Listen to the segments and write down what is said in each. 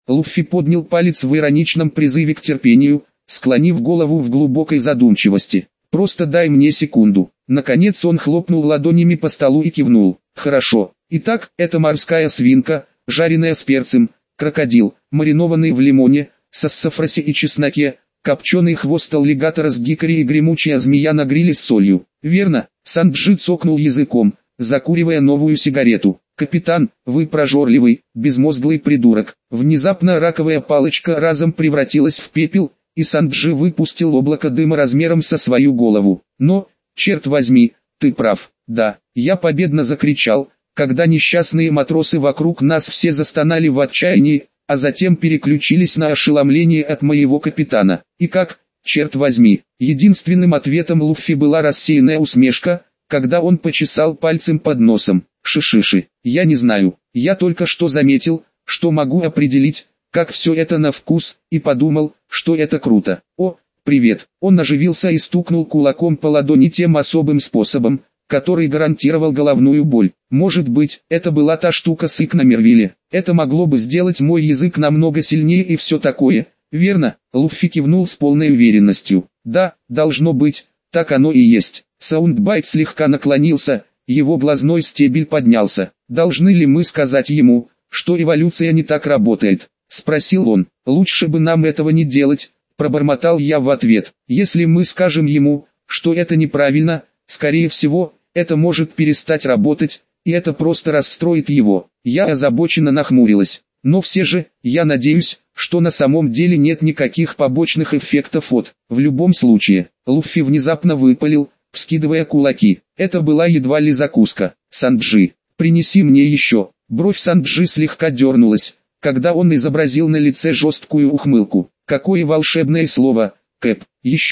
Луффи поднял палец в ироничном призыве к терпению, склонив голову в глубокой задумчивости. «Просто дай мне секунду». Наконец он хлопнул ладонями по столу и кивнул. «Хорошо. Итак, это морская свинка, жареная с перцем, крокодил, маринованный в лимоне, сассафрасе и чесноке, копченый хвост аллигатора с гикори и гремучая змея на гриле с солью». «Верно», — Санджи цокнул языком, закуривая новую сигарету. «Капитан, вы прожорливый, безмозглый придурок». Внезапно раковая палочка разом превратилась в пепел, и Санджи выпустил облако дыма размером со свою голову. «Но, черт возьми, ты прав». «Да», я победно закричал, когда несчастные матросы вокруг нас все застонали в отчаянии, а затем переключились на ошеломление от моего капитана. «И как, черт возьми?» Единственным ответом Луффи была рассеянная усмешка, когда он почесал пальцем под носом. «Шишиши, я не знаю, я только что заметил, что могу определить, как все это на вкус, и подумал, что это круто. О, привет!» Он оживился и стукнул кулаком по ладони тем особым способом, который гарантировал головную боль. «Может быть, это была та штука с Икномервиле. Это могло бы сделать мой язык намного сильнее и все такое, верно?» Луффи кивнул с полной уверенностью. «Да, должно быть, так оно и есть». Саундбайт слегка наклонился, его глазной стебель поднялся. «Должны ли мы сказать ему, что эволюция не так работает?» — спросил он. «Лучше бы нам этого не делать», — пробормотал я в ответ. «Если мы скажем ему, что это неправильно, скорее всего, это может перестать работать, и это просто расстроит его». Я озабоченно нахмурилась. «Но все же, я надеюсь, что на самом деле нет никаких побочных эффектов от...» В любом случае, Луффи внезапно выпалил, вскидывая кулаки. Это была едва ли закуска. «Санджи, принеси мне еще». Бровь Санджи слегка дернулась, когда он изобразил на лице жесткую ухмылку. «Какое волшебное слово, Кэп,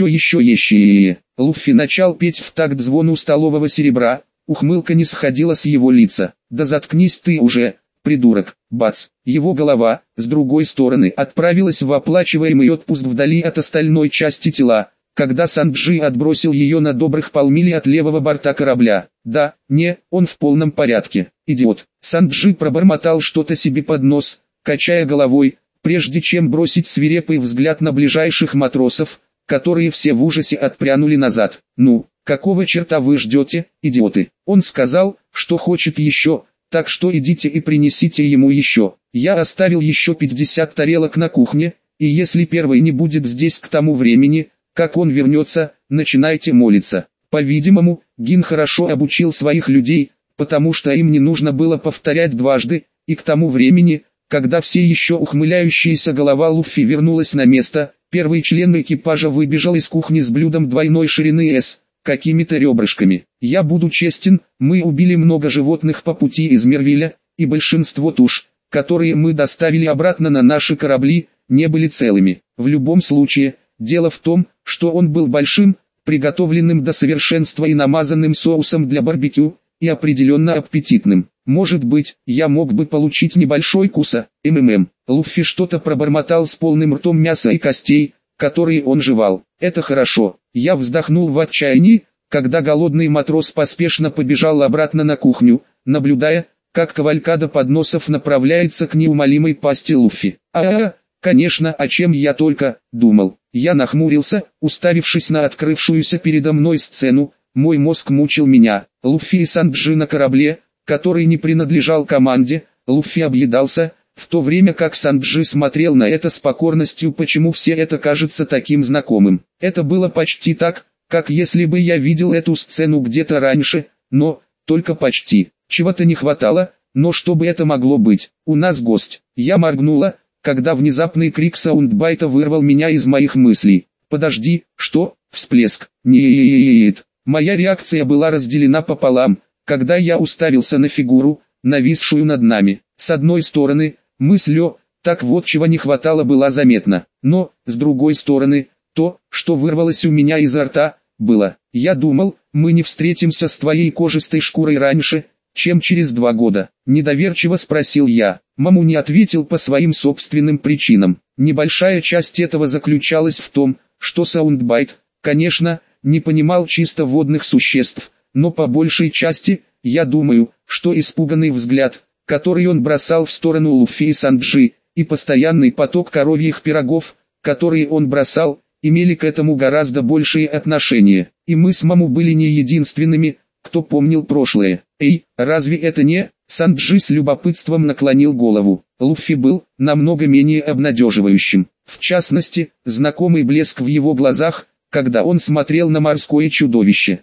еще. Луффи начал петь в такт звону столового серебра, ухмылка не сходила с его лица. «Да заткнись ты уже, придурок!» Бац! Его голова, с другой стороны, отправилась в оплачиваемый отпуск вдали от остальной части тела, когда Санджи отбросил ее на добрых полмили от левого борта корабля. «Да, не, он в полном порядке, идиот!» Санджи пробормотал что-то себе под нос, качая головой, прежде чем бросить свирепый взгляд на ближайших матросов, которые все в ужасе отпрянули назад. «Ну, какого черта вы ждете, идиоты?» Он сказал, что хочет еще, так что идите и принесите ему еще. Я оставил еще 50 тарелок на кухне, и если первый не будет здесь к тому времени, как он вернется, начинайте молиться. По-видимому, Гин хорошо обучил своих людей, потому что им не нужно было повторять дважды, и к тому времени, когда все еще ухмыляющаяся голова Луффи вернулась на место, первый член экипажа выбежал из кухни с блюдом двойной ширины с какими-то ребрышками. Я буду честен, мы убили много животных по пути из Мервиля, и большинство туш, которые мы доставили обратно на наши корабли, не были целыми. В любом случае, дело в том, что он был большим, приготовленным до совершенства и намазанным соусом для барбекю, и определенно аппетитным. Может быть, я мог бы получить небольшой куса, Луффи что-то пробормотал с полным ртом мяса и костей, которые он жевал. «Это хорошо». Я вздохнул в отчаянии, когда голодный матрос поспешно побежал обратно на кухню, наблюдая, как кавалькада подносов направляется к неумолимой пасти Луффи. Конечно, о чем я только думал. Я нахмурился, уставившись на открывшуюся передо мной сцену. Мой мозг мучил меня. Луффи и Санджи на корабле, который не принадлежал команде. Луффи объедался, в то время как Санджи смотрел на это с покорностью. Почему все это кажется таким знакомым? Это было почти так, как если бы я видел эту сцену где-то раньше, но, только почти. Чего-то не хватало, но что бы это могло быть? «У нас гость». Я моргнула, когда внезапный крик Саундбайта вырвал меня из моих мыслей. «Подожди, что?» Всплеск. «Нет». Моя реакция была разделена пополам, когда я уставился на фигуру, нависшую над нами. С одной стороны, мысль о «так вот чего не хватало» была заметна, но, с другой стороны, то, что вырвалось у меня изо рта, было. «Я думал, мы не встретимся с твоей кожистой шкурой раньше, чем через 2 года?» Недоверчиво спросил я. Маму не ответил по своим собственным причинам. Небольшая часть этого заключалась в том, что Саундбайт, конечно, не понимал чисто водных существ, но по большей части, я думаю, что испуганный взгляд, который он бросал в сторону Луффи и Санджи, и постоянный поток коровьих пирогов, которые он бросал, имели к этому гораздо большее отношение. И мы с Маму были не единственными, кто помнил прошлое. «Эй, разве это не...» Санджи с любопытством наклонил голову. Луффи был намного менее обнадеживающим. В частности, знакомый блеск в его глазах, когда он смотрел на морское чудовище.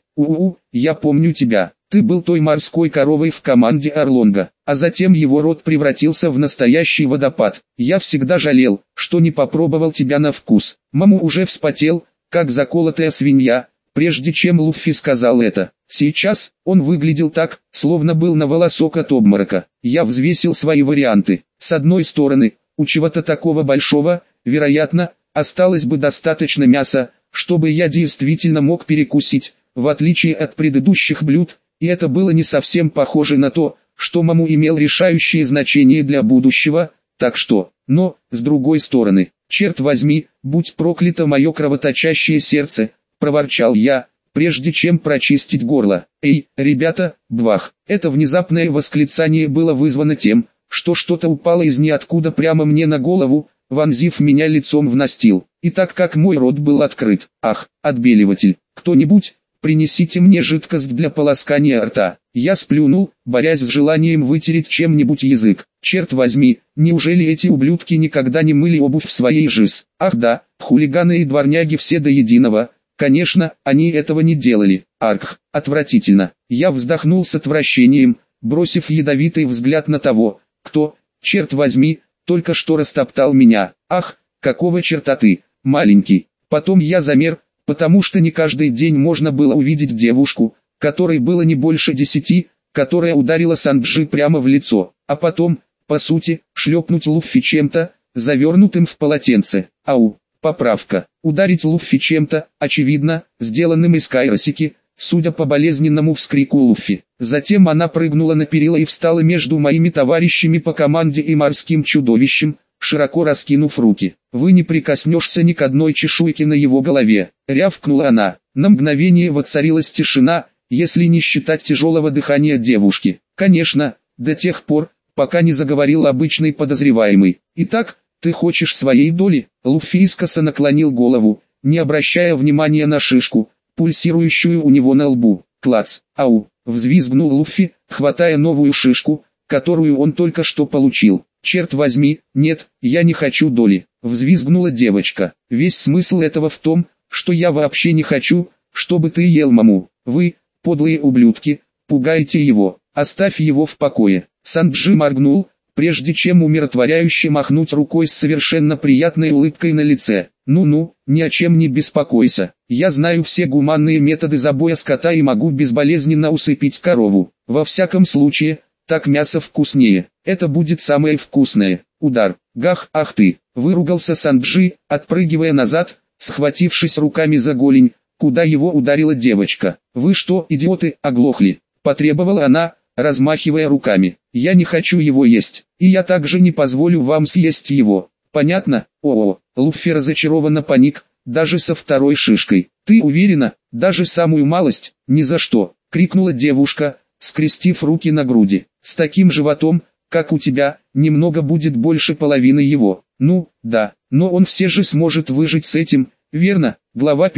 Я помню тебя. Ты был той морской коровой в команде Орлонга, а затем его рот превратился в настоящий водопад. Я всегда жалел, что не попробовал тебя на вкус». Маму уже вспотел, как заколотая свинья, прежде чем Луффи сказал это. Сейчас он выглядел так, словно был на волосок от обморока. Я взвесил свои варианты. С одной стороны, у чего-то такого большого, вероятно, осталось бы достаточно мяса, чтобы я действительно мог перекусить, в отличие от предыдущих блюд, и это было не совсем похоже на то, что Маму имел решающее значение для будущего, так что, но, с другой стороны, черт возьми, будь проклято мое кровоточащее сердце, проворчал я, прежде чем прочистить горло. «Эй, ребята, бвах!» Это внезапное восклицание было вызвано тем, что что-то упало из ниоткуда прямо мне на голову, вонзив меня лицом в настил. И так как мой рот был открыт, ах, отбеливатель, кто-нибудь, принесите мне жидкость для полоскания рта. Я сплюнул, борясь с желанием вытереть чем-нибудь язык. Черт возьми, неужели эти ублюдки никогда не мыли обувь в своей жизни? Ах да, хулиганы и дворняги все до единого. Конечно, они этого не делали. Арх, отвратительно. Я вздохнул с отвращением, бросив ядовитый взгляд на того, кто, черт возьми, только что растоптал меня. Ах, какого черта ты, маленький. Потом я замер, потому что не каждый день можно было увидеть девушку, которой было не больше 10, которая ударила Санджи прямо в лицо, а потом, по сути, шлепнуть Луффи чем-то, завернутым в полотенце. Ау. Поправка. Ударить Луффи чем-то, очевидно, сделанным из кайросики, судя по болезненному вскрику Луффи. Затем она прыгнула на перила и встала между моими товарищами по команде и морским чудовищем, широко раскинув руки. «Вы не прикоснешься ни к одной чешуйке на его голове», — рявкнула она. На мгновение воцарилась тишина, если не считать тяжелого дыхания девушки. Конечно, до тех пор, пока не заговорил обычный подозреваемый. «Итак, ты хочешь своей доли?» Луффи искоса наклонил голову, не обращая внимания на шишку, пульсирующую у него на лбу. «Клац! Ау!» — взвизгнул Луффи, хватая новую шишку, которую он только что получил. «Черт возьми, нет, я не хочу доли!» — взвизгнула девочка. «Весь смысл этого в том, что я вообще не хочу, чтобы ты ел Маму. Вы, подлые ублюдки, пугаете его. Оставь его в покое». Санджи моргнул, прежде чем умиротворяюще махнуть рукой с совершенно приятной улыбкой на лице. «Ну-ну, ни о чем не беспокойся. Я знаю все гуманные методы забоя скота и могу безболезненно усыпить корову. Во всяком случае, так мясо вкуснее. Это будет самое вкусное». Удар. «Гах, ах ты!» — выругался Санджи, отпрыгивая назад, схватившись руками за голень, куда его ударила девочка. «Вы что, идиоты, оглохли?» — потребовала она, размахивая руками. «Я не хочу его есть, и я также не позволю вам съесть его. Понятно?» «О-о-о!» Луффи разочарованно паник, даже со второй шишкой. «Ты уверена, даже самую малость?» «Ни за что!» — крикнула девушка, скрестив руки на груди. «С таким животом, как у тебя, немного будет больше половины его». «Ну, да, но он все же сможет выжить с этим, верно?» Глава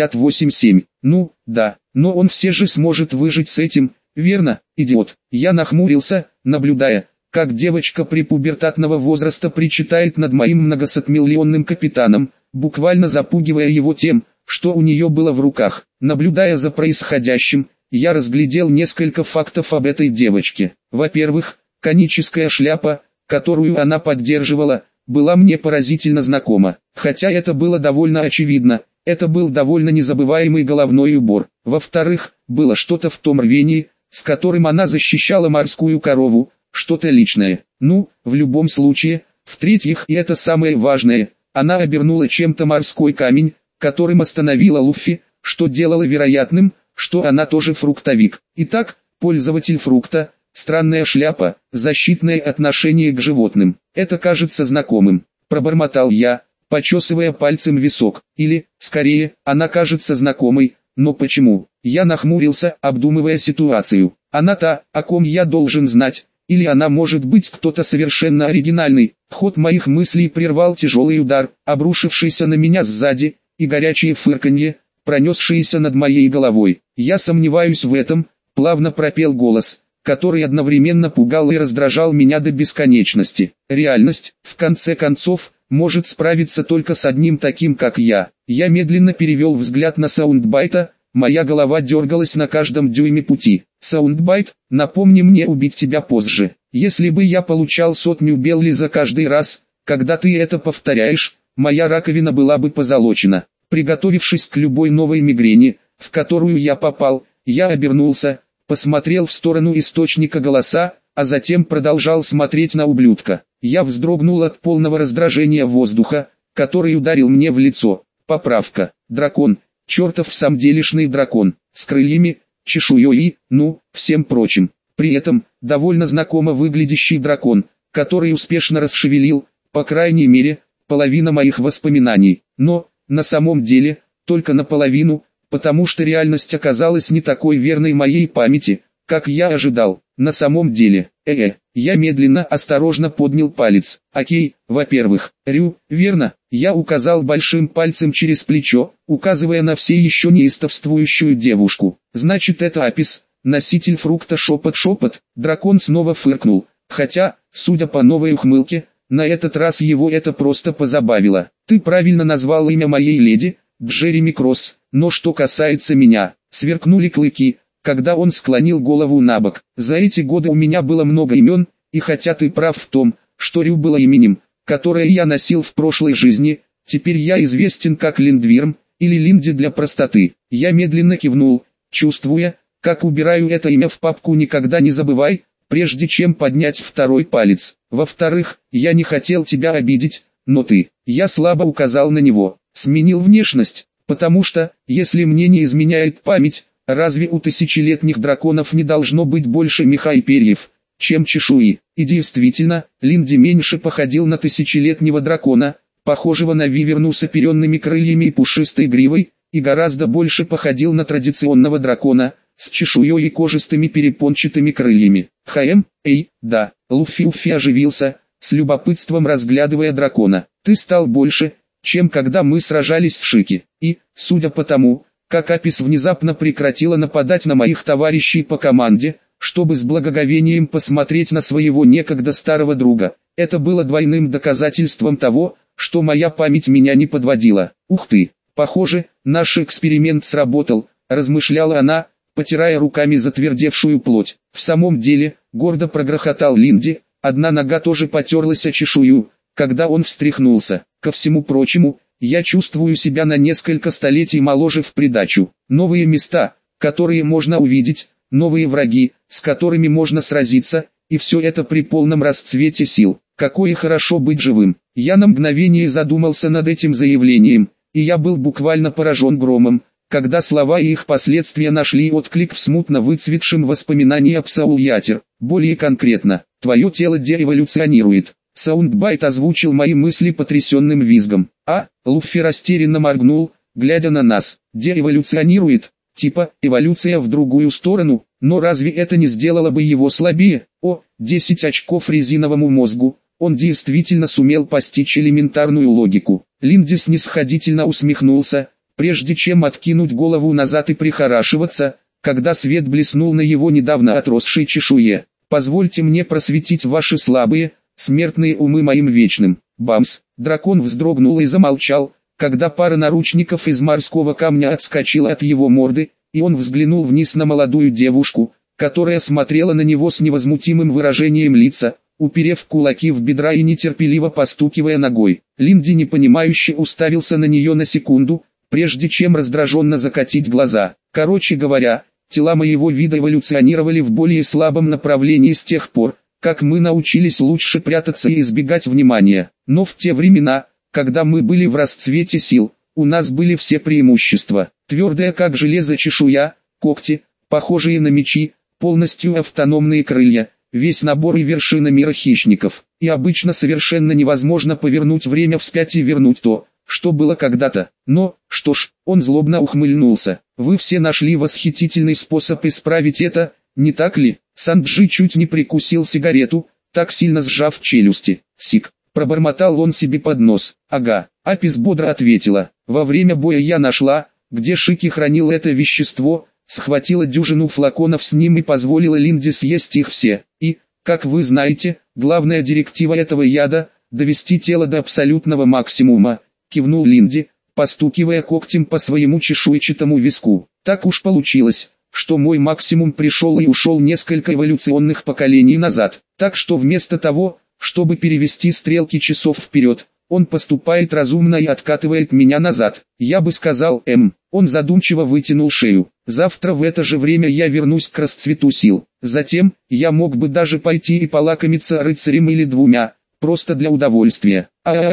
58.7. «Ну, да, но он все же сможет выжить с этим, верно, идиот?» Я нахмурился, наблюдая, как девочка препубертатного возраста причитает над моим многосотмиллионным капитаном, буквально запугивая его тем, что у нее было в руках. Наблюдая за происходящим, я разглядел несколько фактов об этой девочке. Во-первых, коническая шляпа, которую она поддерживала, была мне поразительно знакома. Хотя это было довольно очевидно, это был довольно незабываемый головной убор. Во-вторых, было что-то в том рвении, с которым она защищала морскую корову, что-то личное. Ну, в любом случае, в-третьих, и это самое важное, она обернула чем-то морской камень, которым остановила Луффи, что делало вероятным, что она тоже фруктовик. Итак, пользователь фрукта, странная шляпа, защитное отношение к животным. Это кажется знакомым, пробормотал я, почесывая пальцем висок. Или, скорее, она кажется знакомой, но почему? Я нахмурился, обдумывая ситуацию. Она та, о ком я должен знать, или она может быть кто-то совершенно оригинальный. Ход моих мыслей прервал тяжелый удар, обрушившийся на меня сзади, и горячее фырканье, пронесшееся над моей головой. «Я сомневаюсь в этом», — плавно пропел голос, который одновременно пугал и раздражал меня до бесконечности. Реальность, в конце концов, может справиться только с одним таким, как я. Я медленно перевел взгляд на Саундбайта, моя голова дергалась на каждом дюйме пути. «Саундбайт, напомни мне убить тебя позже. Если бы я получал 100 белли за каждый раз, когда ты это повторяешь, моя раковина была бы позолочена». Приготовившись к любой новой мигрени, в которую я попал, я обернулся, посмотрел в сторону источника голоса, а затем продолжал смотреть на ублюдка. Я вздрогнул от полного раздражения воздуха, который ударил мне в лицо. Поправка. Дракон. Чертов самделишный дракон. С крыльями, чешуей и, всем прочим. При этом, довольно знакомо выглядящий дракон, который успешно расшевелил, по крайней мере, половина моих воспоминаний. Но, на самом деле, только наполовину, потому что реальность оказалась не такой верной моей памяти, как я ожидал. На самом деле, я медленно, осторожно поднял палец. Окей, во-первых, Рю, верно, я указал большим пальцем через плечо, указывая на все еще неистовствующую девушку. Значит, это Апис, носитель фрукта шепот-шепот. Дракон снова фыркнул, хотя, судя по новой ухмылке, на этот раз его это просто позабавило. Ты правильно назвал имя моей леди, Джереми Кросс, но что касается меня, сверкнули клыки, когда он склонил голову набок. За эти годы у меня было много имен, и хотя ты прав в том, что Рю было именем, которое я носил в прошлой жизни, теперь я известен как Линдвирм, или Линди для простоты. Я медленно кивнул, чувствуя, как убираю это имя в папку «Никогда не забывай», прежде чем поднять второй палец. Во-вторых, я не хотел тебя обидеть, но ты, я слабо указал на него, сменил внешность, потому что, если мне не изменяет память, разве у тысячелетних драконов не должно быть больше меха и перьев, чем чешуи? И действительно, Линди меньше походил на тысячелетнего дракона, похожего на виверну с оперенными крыльями и пушистой гривой, и гораздо больше походил на традиционного дракона, с чешуей и кожистыми перепончатыми крыльями. Да, Луфи оживился, с любопытством разглядывая дракона. Ты стал больше, чем когда мы сражались с Шики, и, судя по тому, как Апис внезапно прекратила нападать на моих товарищей по команде, чтобы с благоговением посмотреть на своего некогда старого друга, это было двойным доказательством того, что моя память меня не подводила. Ух ты, похоже, наш эксперимент сработал, размышляла она, потирая руками затвердевшую плоть. В самом деле, гордо прогрохотал Линди, одна нога тоже потерлась о чешую, когда он встряхнулся. Ко всему прочему, я чувствую себя на несколько столетий моложе в придачу. Новые места, которые можно увидеть, новые враги, с которыми можно сразиться, и все это при полном расцвете сил. Какое хорошо быть живым. Я на мгновение задумался над этим заявлением, и я был буквально поражен громом, когда слова и их последствия нашли отклик в смутно выцветшем воспоминании об Саул-Ятер. Более конкретно, твое тело деэволюционирует. Саундбайт озвучил мои мысли потрясенным визгом. Луффи растерянно моргнул, глядя на нас. Деэволюционирует, типа эволюция в другую сторону, но разве это не сделало бы его слабее? 10 очков резиновому мозгу. Он действительно сумел постичь элементарную логику. Линди снисходительно усмехнулся, прежде чем откинуть голову назад и прихорашиваться, когда свет блеснул на его недавно отросшей чешуе. «Позвольте мне просветить ваши слабые, смертные умы моим вечным». Бамс! Дракон вздрогнул и замолчал, когда пара наручников из морского камня отскочила от его морды, и он взглянул вниз на молодую девушку, которая смотрела на него с невозмутимым выражением лица, уперев кулаки в бедра и нетерпеливо постукивая ногой. Линди непонимающе уставился на нее на секунду, прежде чем раздраженно закатить глаза. Короче говоря, тела моего вида эволюционировали в более слабом направлении с тех пор, как мы научились лучше прятаться и избегать внимания. Но в те времена, когда мы были в расцвете сил, у нас были все преимущества. Твердая как железо чешуя, когти, похожие на мечи, полностью автономные крылья, весь набор и вершина мира хищников. И обычно совершенно невозможно повернуть время вспять и вернуть то, что было когда-то. Но, что ж, он злобно ухмыльнулся. Вы все нашли восхитительный способ исправить это, не так ли? Санджи чуть не прикусил сигарету, так сильно сжав челюсти. Сик. Пробормотал он себе под нос. Ага. Апис бодро ответила. Во время боя я нашла, где Шики хранил это вещество, схватила дюжину флаконов с ним и позволила Линде съесть их все. И, как вы знаете, главная директива этого яда – довести тело до абсолютного максимума, кивнул Линде, постукивая когтем по своему чешуйчатому виску. Так уж получилось, что мой максимум пришел и ушел несколько эволюционных поколений назад. Так что вместо того, чтобы перевести стрелки часов вперед, он поступает разумно и откатывает меня назад. Я бы сказал, Он задумчиво вытянул шею. Завтра в это же время я вернусь к расцвету сил. Затем, я мог бы даже пойти и полакомиться рыцарем или двумя, просто для удовольствия.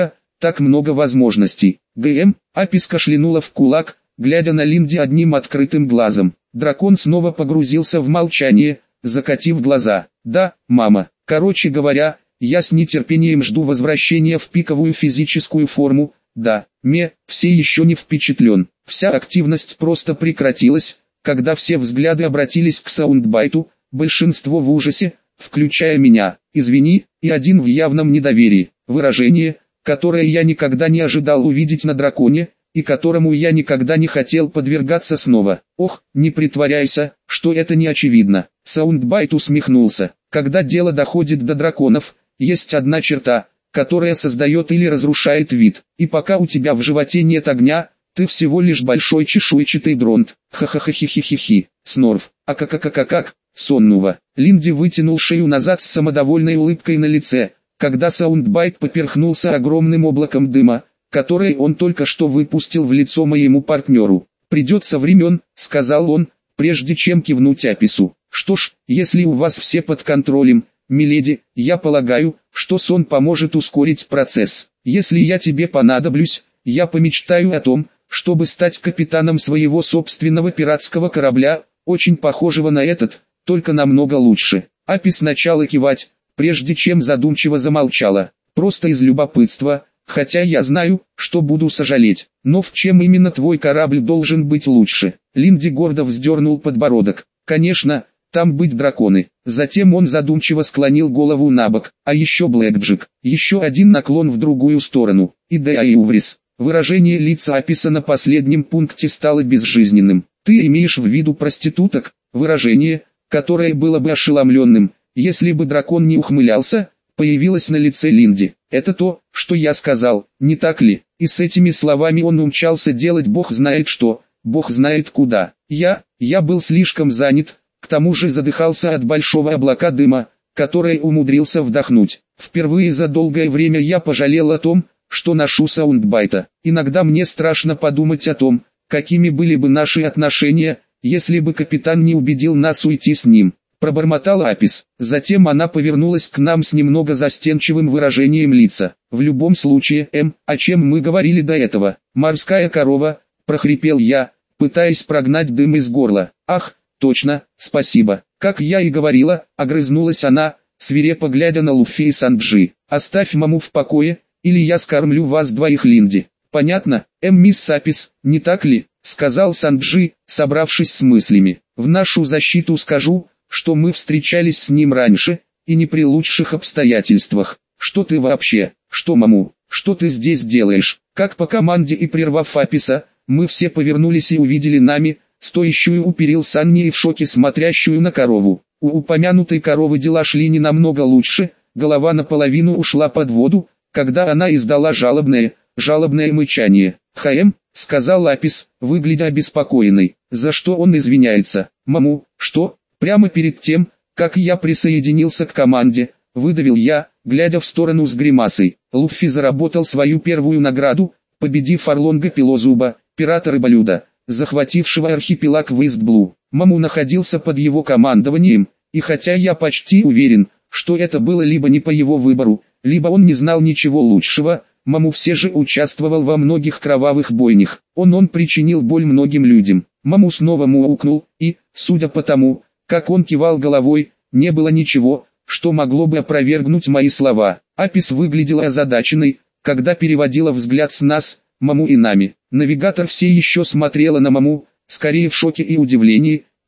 Так много возможностей. Апис кашлянула в кулак, глядя на Линди одним открытым глазом. Дракон снова погрузился в молчание, закатив глаза. Да, мама. Короче говоря, я с нетерпением жду возвращения в пиковую физическую форму. Да, все еще не впечатлен. Вся активность просто прекратилась, когда все взгляды обратились к саундбайту, большинство в ужасе, включая меня. Извини, и один в явном недоверии. Выражение, которое я никогда не ожидал увидеть на драконе, и которому я никогда не хотел подвергаться снова. Ох, не притворяйся, что это не очевидно. Саундбайт усмехнулся. Когда дело доходит до драконов, есть одна черта, которая создает или разрушает вид. И пока у тебя в животе нет огня, ты всего лишь большой чешуйчатый дронт. Ха-ха-ха-хи-хи-хи-хи. Снорв. А-как-как-как-как. Соннува. Линди вытянул шею назад с самодовольной улыбкой на лице, когда саундбайт поперхнулся огромным облаком дыма, который он только что выпустил в лицо моему партнеру. «Придет со времен», — сказал он, прежде чем кивнуть Апису. «Что ж, если у вас все под контролем, миледи, я полагаю, что сон поможет ускорить процесс. Если я тебе понадоблюсь, я помечтаю о том, чтобы стать капитаном своего собственного пиратского корабля, очень похожего на этот, только намного лучше». Апис начала кивать, прежде чем задумчиво замолчала. «Просто из любопытства, хотя я знаю, что буду сожалеть. Но в чем именно твой корабль должен быть лучше?» Линди гордо вздернул подбородок. «Конечно, там быть драконы». Затем он задумчиво склонил голову набок. «А еще Блэкджек». Еще один наклон в другую сторону. «Идея и Уврис». Выражение лица Аписа на последнем пункте стало безжизненным. «Ты имеешь в виду проституток?» Выражение, которое было бы ошеломленным, если бы дракон не ухмылялся, появилось на лице Линди. «Это то, что я сказал, не так ли?» И с этими словами он умчался делать бог знает что, бог знает куда. Я был слишком занят, к тому же задыхался от большого облака дыма, который умудрился вдохнуть. Впервые за долгое время я пожалел о том, что ношу саундбайта. Иногда мне страшно подумать о том, какими были бы наши отношения, если бы капитан не убедил нас уйти с ним. Пробормотал Апис. Затем она повернулась к нам с немного застенчивым выражением лица. «В любом случае, о чем мы говорили до этого?» «Морская корова», прохрипел я, пытаясь прогнать дым из горла. «Ах, точно, спасибо». «Как я и говорила», огрызнулась она, свирепо глядя на Луффи и Санджи. «Оставь маму в покое, или я скормлю вас двоих, Линди». «Понятно, мисс Апис, не так ли?» сказал Санджи, собравшись с мыслями. «В нашу защиту скажу, что мы встречались с ним раньше, и не при лучших обстоятельствах. Что ты вообще, что маму, что ты здесь делаешь?» Как по команде и прервав Аписа, мы все повернулись и увидели нами, стоящую у перил Санни и в шоке смотрящую на корову. У упомянутой коровы дела шли не намного лучше, голова наполовину ушла под воду, когда она издала жалобное мычание. — сказал Апис, выглядя обеспокоенный. «За что он извиняется?» «Маму, что?» Прямо перед тем, как я присоединился к команде, выдавил я, глядя в сторону с гримасой. Луффи заработал свою первую награду, победив Орлонга Пилозуба, пирата-рыболюда, захватившего архипелаг в Ист-Блу. Маму находился под его командованием, и хотя я почти уверен, что это было либо не по его выбору, либо он не знал ничего лучшего, Маму все же участвовал во многих кровавых бойнях. Он причинил боль многим людям. Маму снова муукнул, и, судя по тому, как он кивал головой, не было ничего, что могло бы опровергнуть мои слова. Апис выглядела озадаченной, когда переводила взгляд с нас, Маму и нами. Навигатор все еще смотрела на Маму, скорее в шоке и удивлении,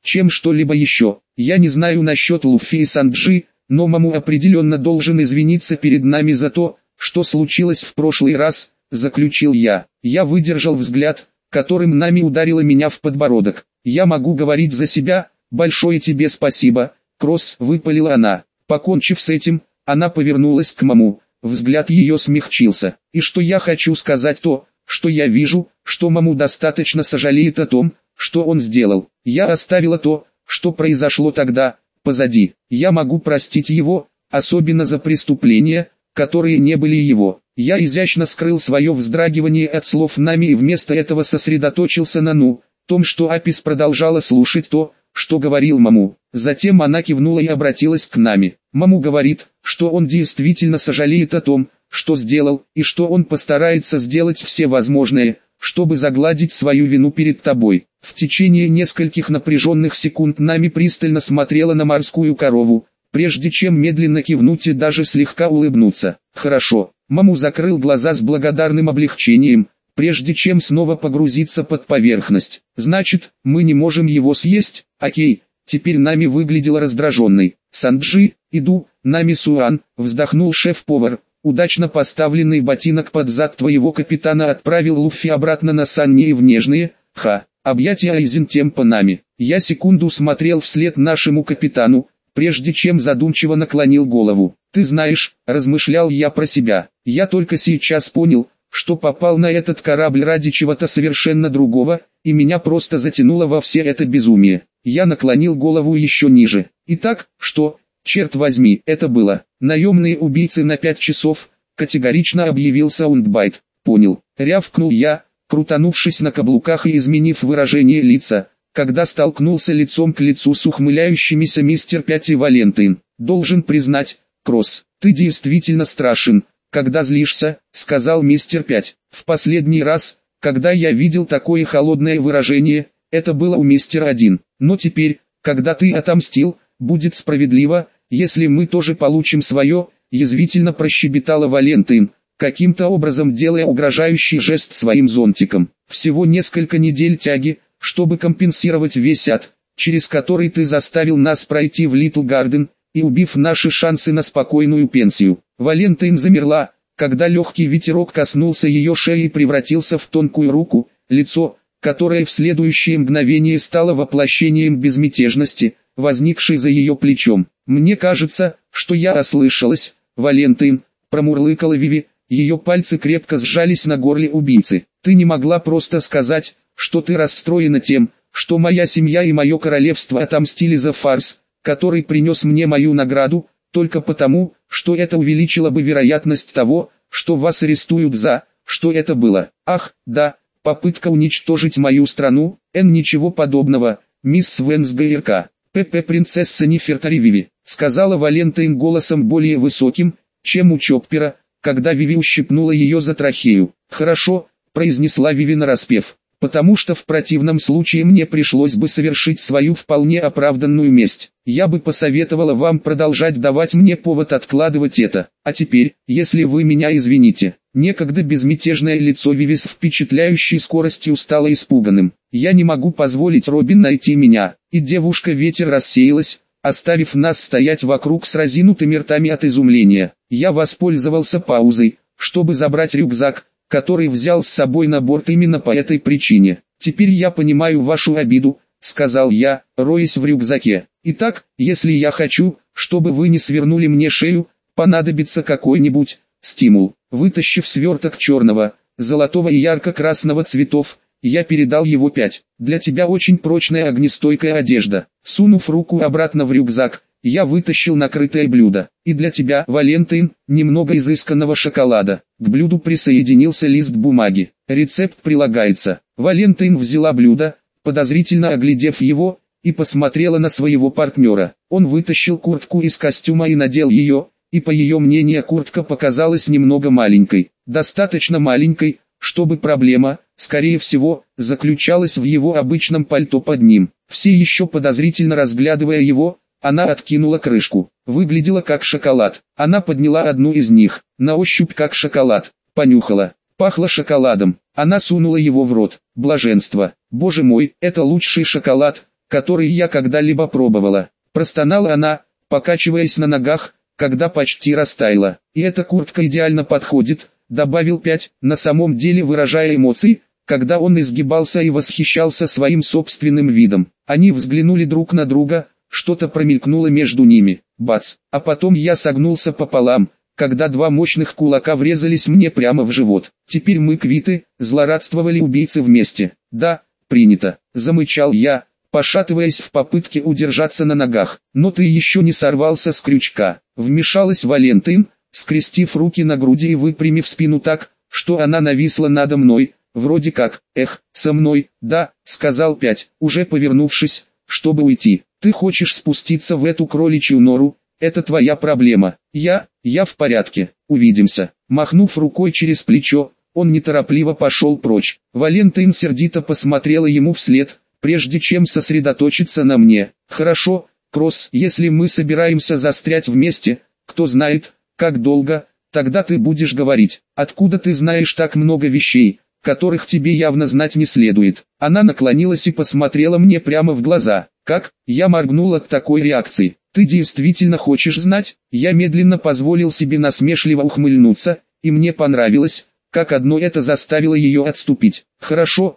чем что-либо еще. Я не знаю насчет Луффи и Санджи, но Маму определенно должен извиниться перед нами за то, что случилось в прошлый раз, заключил я. Я выдержал взгляд, которым Нами ударила меня в подбородок. Я могу говорить за себя, большое тебе спасибо, Кросс, выпалила она. Покончив с этим, она повернулась к Маму, взгляд ее смягчился. И что я хочу сказать то, что я вижу, что Маму достаточно сожалеет о том, что он сделал. Я оставила то, что произошло тогда, позади. Я могу простить его, особенно за преступления, которые не были его. Я изящно скрыл свое вздрагивание от слов Нами и вместо этого сосредоточился на том, что Апис продолжала слушать то, что говорил Маму. Затем она кивнула и обратилась к Нами. Маму говорит, что он действительно сожалеет о том, что сделал, и что он постарается сделать все возможное, чтобы загладить свою вину перед тобой. В течение нескольких напряженных секунд Нами пристально смотрела на морскую корову, прежде чем медленно кивнуть и даже слегка улыбнуться. Хорошо. Маму закрыл глаза с благодарным облегчением, прежде чем снова погрузиться под поверхность. Значит, мы не можем его съесть, окей. Теперь Нами выглядела раздраженной. Санджи, иду, Нами Суан, вздохнул шеф-повар. Удачно поставленный ботинок под зад твоего капитана отправил Луффи обратно на Санни и в нежные, объятия Айзентемпа Нами. Я секунду смотрел вслед нашему капитану, прежде чем задумчиво наклонил голову. Ты знаешь, размышлял я про себя, я только сейчас понял, что попал на этот корабль ради чего-то совершенно другого, и меня просто затянуло во все это безумие. Я наклонил голову еще ниже. Итак, что, черт возьми, это было? Наемные убийцы на 5 часов, категорично объявил Саундбайт. Понял, рявкнул я, крутанувшись на каблуках и изменив выражение лица, когда столкнулся лицом к лицу с ухмыляющимися мистер 5 и Валентин. Должен признать, Кросс, ты действительно страшен, когда злишься, сказал мистер 5. В последний раз, когда я видел такое холодное выражение, это было у мистера 1. Но теперь, когда ты отомстил, будет справедливо, если мы тоже получим свое, язвительно прощебетала Валентин, каким-то образом делая угрожающий жест своим зонтиком. Всего несколько недель тяги, чтобы компенсировать весь ад, через который ты заставил нас пройти в Литл Гарден, и убив наши шансы на спокойную пенсию. Валентин замерла, когда легкий ветерок коснулся ее шеи и превратился в тонкую руку, лицо, которое в следующее мгновение стало воплощением безмятежности, возникшей за ее плечом. «Мне кажется, что я ослышалась, Валентин», промурлыкала Виви, ее пальцы крепко сжались на горле убийцы. «Ты не могла просто сказать, что ты расстроена тем, что моя семья и мое королевство отомстили за фарс, который принес мне мою награду, только потому, что это увеличило бы вероятность того, что вас арестуют за, что это было. Ах, да, попытка уничтожить мою страну, ничего подобного, мисс Венсгейрка. ПП принцесса Нефертари Виви», сказала Валентин голосом более высоким, чем у Чоппера, когда Виви ущипнула ее за трахею. «Хорошо», произнесла Виви нараспев, «потому что в противном случае мне пришлось бы совершить свою вполне оправданную месть. Я бы посоветовала вам продолжать давать мне повод откладывать это. А теперь, если вы меня извините». Некогда безмятежное лицо Виви с впечатляющей скоростью стало испуганным. «Я не могу позволить Робин найти меня». И девушка-ветер рассеялась, оставив нас стоять вокруг с разинутыми ртами от изумления. Я воспользовался паузой, чтобы забрать рюкзак, который взял с собой на борт именно по этой причине. «Теперь я понимаю вашу обиду», — сказал я, роясь в рюкзаке. «Итак, если я хочу, чтобы вы не свернули мне шею, понадобится какой-нибудь стимул». Вытащив сверток черного, золотого и ярко-красного цветов, я передал его 5. «Для тебя очень прочная огнестойкая одежда». Сунув руку обратно в рюкзак, я вытащил накрытое блюдо. «И для тебя, Валентин, немного изысканного шоколада». К блюду присоединился лист бумаги. «Рецепт прилагается». Валентин взяла блюдо, подозрительно оглядев его, и посмотрела на своего партнера. Он вытащил куртку из костюма и надел ее, и по ее мнению куртка показалась немного маленькой. Достаточно маленькой, чтобы проблема, скорее всего, заключалась в его обычном пальто под ним. Все еще подозрительно разглядывая его, она откинула крышку. Выглядела как шоколад. Она подняла одну из них, на ощупь как шоколад. Понюхала. Пахло шоколадом. Она сунула его в рот. Блаженство. Боже мой, это лучший шоколад, который я когда-либо пробовала. Простонала она, покачиваясь на ногах, когда почти растаяла. И эта куртка идеально подходит, добавил 5, на самом деле выражая эмоции, когда он изгибался и восхищался своим собственным видом. Они взглянули друг на друга, что-то промелькнуло между ними. Бац! А потом я согнулся пополам, когда два мощных кулака врезались мне прямо в живот. Теперь мы квиты, злорадствовали убийцы вместе. Да, принято, замычал я, пошатываясь в попытке удержаться на ногах. Но ты еще не сорвался с крючка. Вмешалась Валентин, скрестив руки на груди и выпрямив спину так, что она нависла надо мной. Вроде как, со мной, да, сказал 5, уже повернувшись, чтобы уйти. Ты хочешь спуститься в эту кроличью нору, это твоя проблема. Я в порядке, увидимся. Махнув рукой через плечо, он неторопливо пошел прочь. Валентин сердито посмотрела ему вслед, прежде чем сосредоточиться на мне. Хорошо, Кросс, если мы собираемся застрять вместе, кто знает, как долго, тогда ты будешь говорить. Откуда ты знаешь так много вещей, которых тебе явно знать не следует? Она наклонилась и посмотрела мне прямо в глаза. Как? Я моргнул от такой реакции. Ты действительно хочешь знать? Я медленно позволил себе насмешливо ухмыльнуться, и мне понравилось, как одно это заставило ее отступить. Хорошо,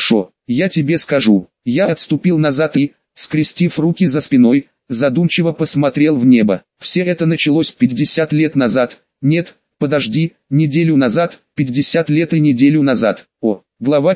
я тебе скажу. Я отступил назад и, скрестив руки за спиной, задумчиво посмотрел в небо. Все это началось 50 лет назад. Нет, подожди, неделю назад, 50 лет и неделю назад. Глава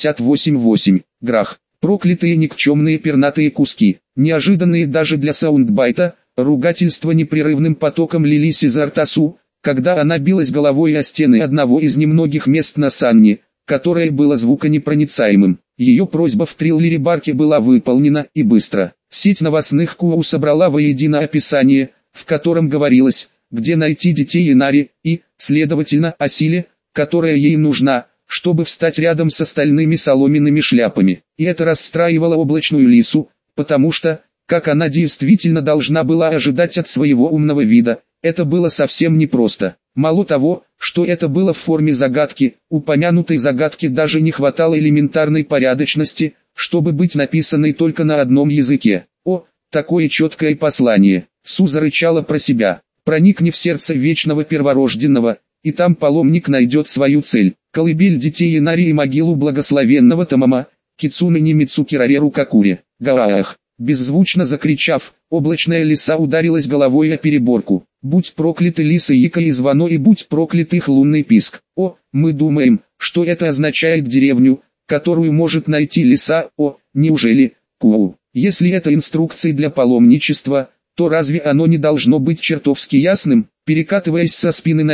58.8. Грах. Проклятые никчемные пернатые куски, неожиданные даже для саундбайта, ругательства непрерывным потоком лились изо рта Су, когда она билась головой о стены одного из немногих мест на Санне, которое было звуконепроницаемым. Ее просьба в триллере Барки была выполнена и быстро. Сеть новостных КУАУ собрала воедино описание, в котором говорилось, где найти детей Инари и, следовательно, о силе, которая ей нужна, чтобы встать рядом с остальными соломенными шляпами. И это расстраивало облачную лису, потому что, как она действительно должна была ожидать от своего умного вида, это было совсем непросто. Мало того, что это было в форме загадки, упомянутой загадке даже не хватало элементарной порядочности, чтобы быть написанной только на одном языке. Такое четкое послание. Су зарычала про себя. Проникни в сердце вечного перворожденного, и там паломник найдет свою цель. Колыбель детей Инари и могилу благословенного Тамама, Кицуне Нимицу Кирареру Какури. Гаах! Беззвучно закричав, облачная лиса ударилась головой о переборку. Будь прокляты лиса Ика и Звано, и будь проклят их лунный писк. Мы думаем, что это означает деревню, которую может найти лиса. Неужели, КУАУ? Если это инструкции для паломничества, то разве оно не должно быть чертовски ясным? Перекатываясь со спины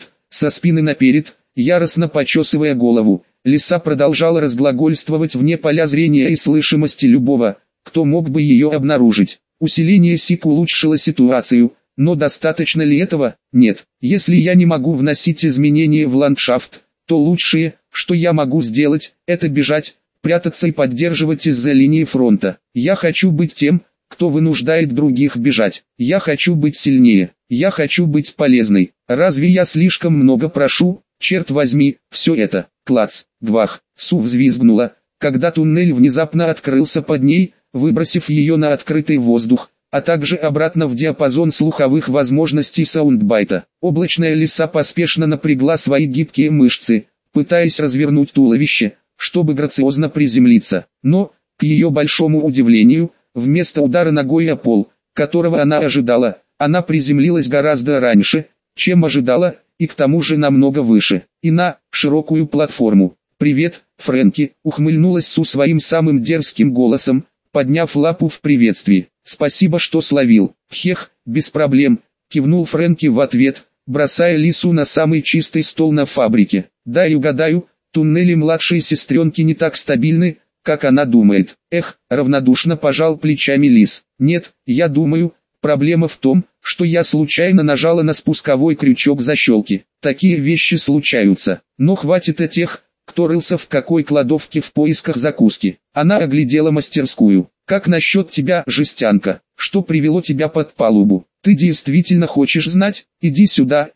наперед, яростно почесывая голову, лиса продолжала разглагольствовать вне поля зрения и слышимости любого, кто мог бы ее обнаружить. Усиление СИК улучшило ситуацию, но достаточно ли этого? Нет. Если я не могу вносить изменения в ландшафт, то лучшее, что я могу сделать, это бежать, прятаться и поддерживать из-за линии фронта. Я хочу быть тем, кто вынуждает других бежать. Я хочу быть сильнее. Я хочу быть полезной. Разве я слишком много прошу? Черт возьми, все это. Клац, гвах. Су взвизгнула, когда туннель внезапно открылся под ней, выбросив ее на открытый воздух, а также обратно в диапазон слуховых возможностей саундбайта. Облачная лиса поспешно напрягла свои гибкие мышцы, пытаясь развернуть туловище, чтобы грациозно приземлиться. Но, к ее большому удивлению, вместо удара ногой о пол, которого она ожидала, она приземлилась гораздо раньше, чем ожидала, и к тому же намного выше, и на широкую платформу. «Привет, Фрэнки», — ухмыльнулась Су своим самым дерзким голосом, подняв лапу в приветствии. «Спасибо, что словил». «Хех, без проблем», — кивнул Фрэнки в ответ, бросая лису на самый чистый стол на фабрике. «Дай угадаю, туннели младшей сестренки не так стабильны, как она думает». Равнодушно пожал плечами лис. «Нет, я думаю, проблема в том, что я случайно нажала на спусковой крючок защелки. Такие вещи случаются, но хватит и тех, кто рылся в какой кладовке в поисках закуски». Она оглядела мастерскую. «Как насчет тебя, жестянка? Что привело тебя под палубу? Ты действительно хочешь знать? Иди сюда,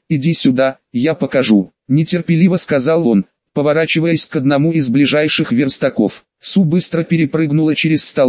я покажу», — нетерпеливо сказал он, поворачиваясь к одному из ближайших верстаков. Су быстро перепрыгнула через столы,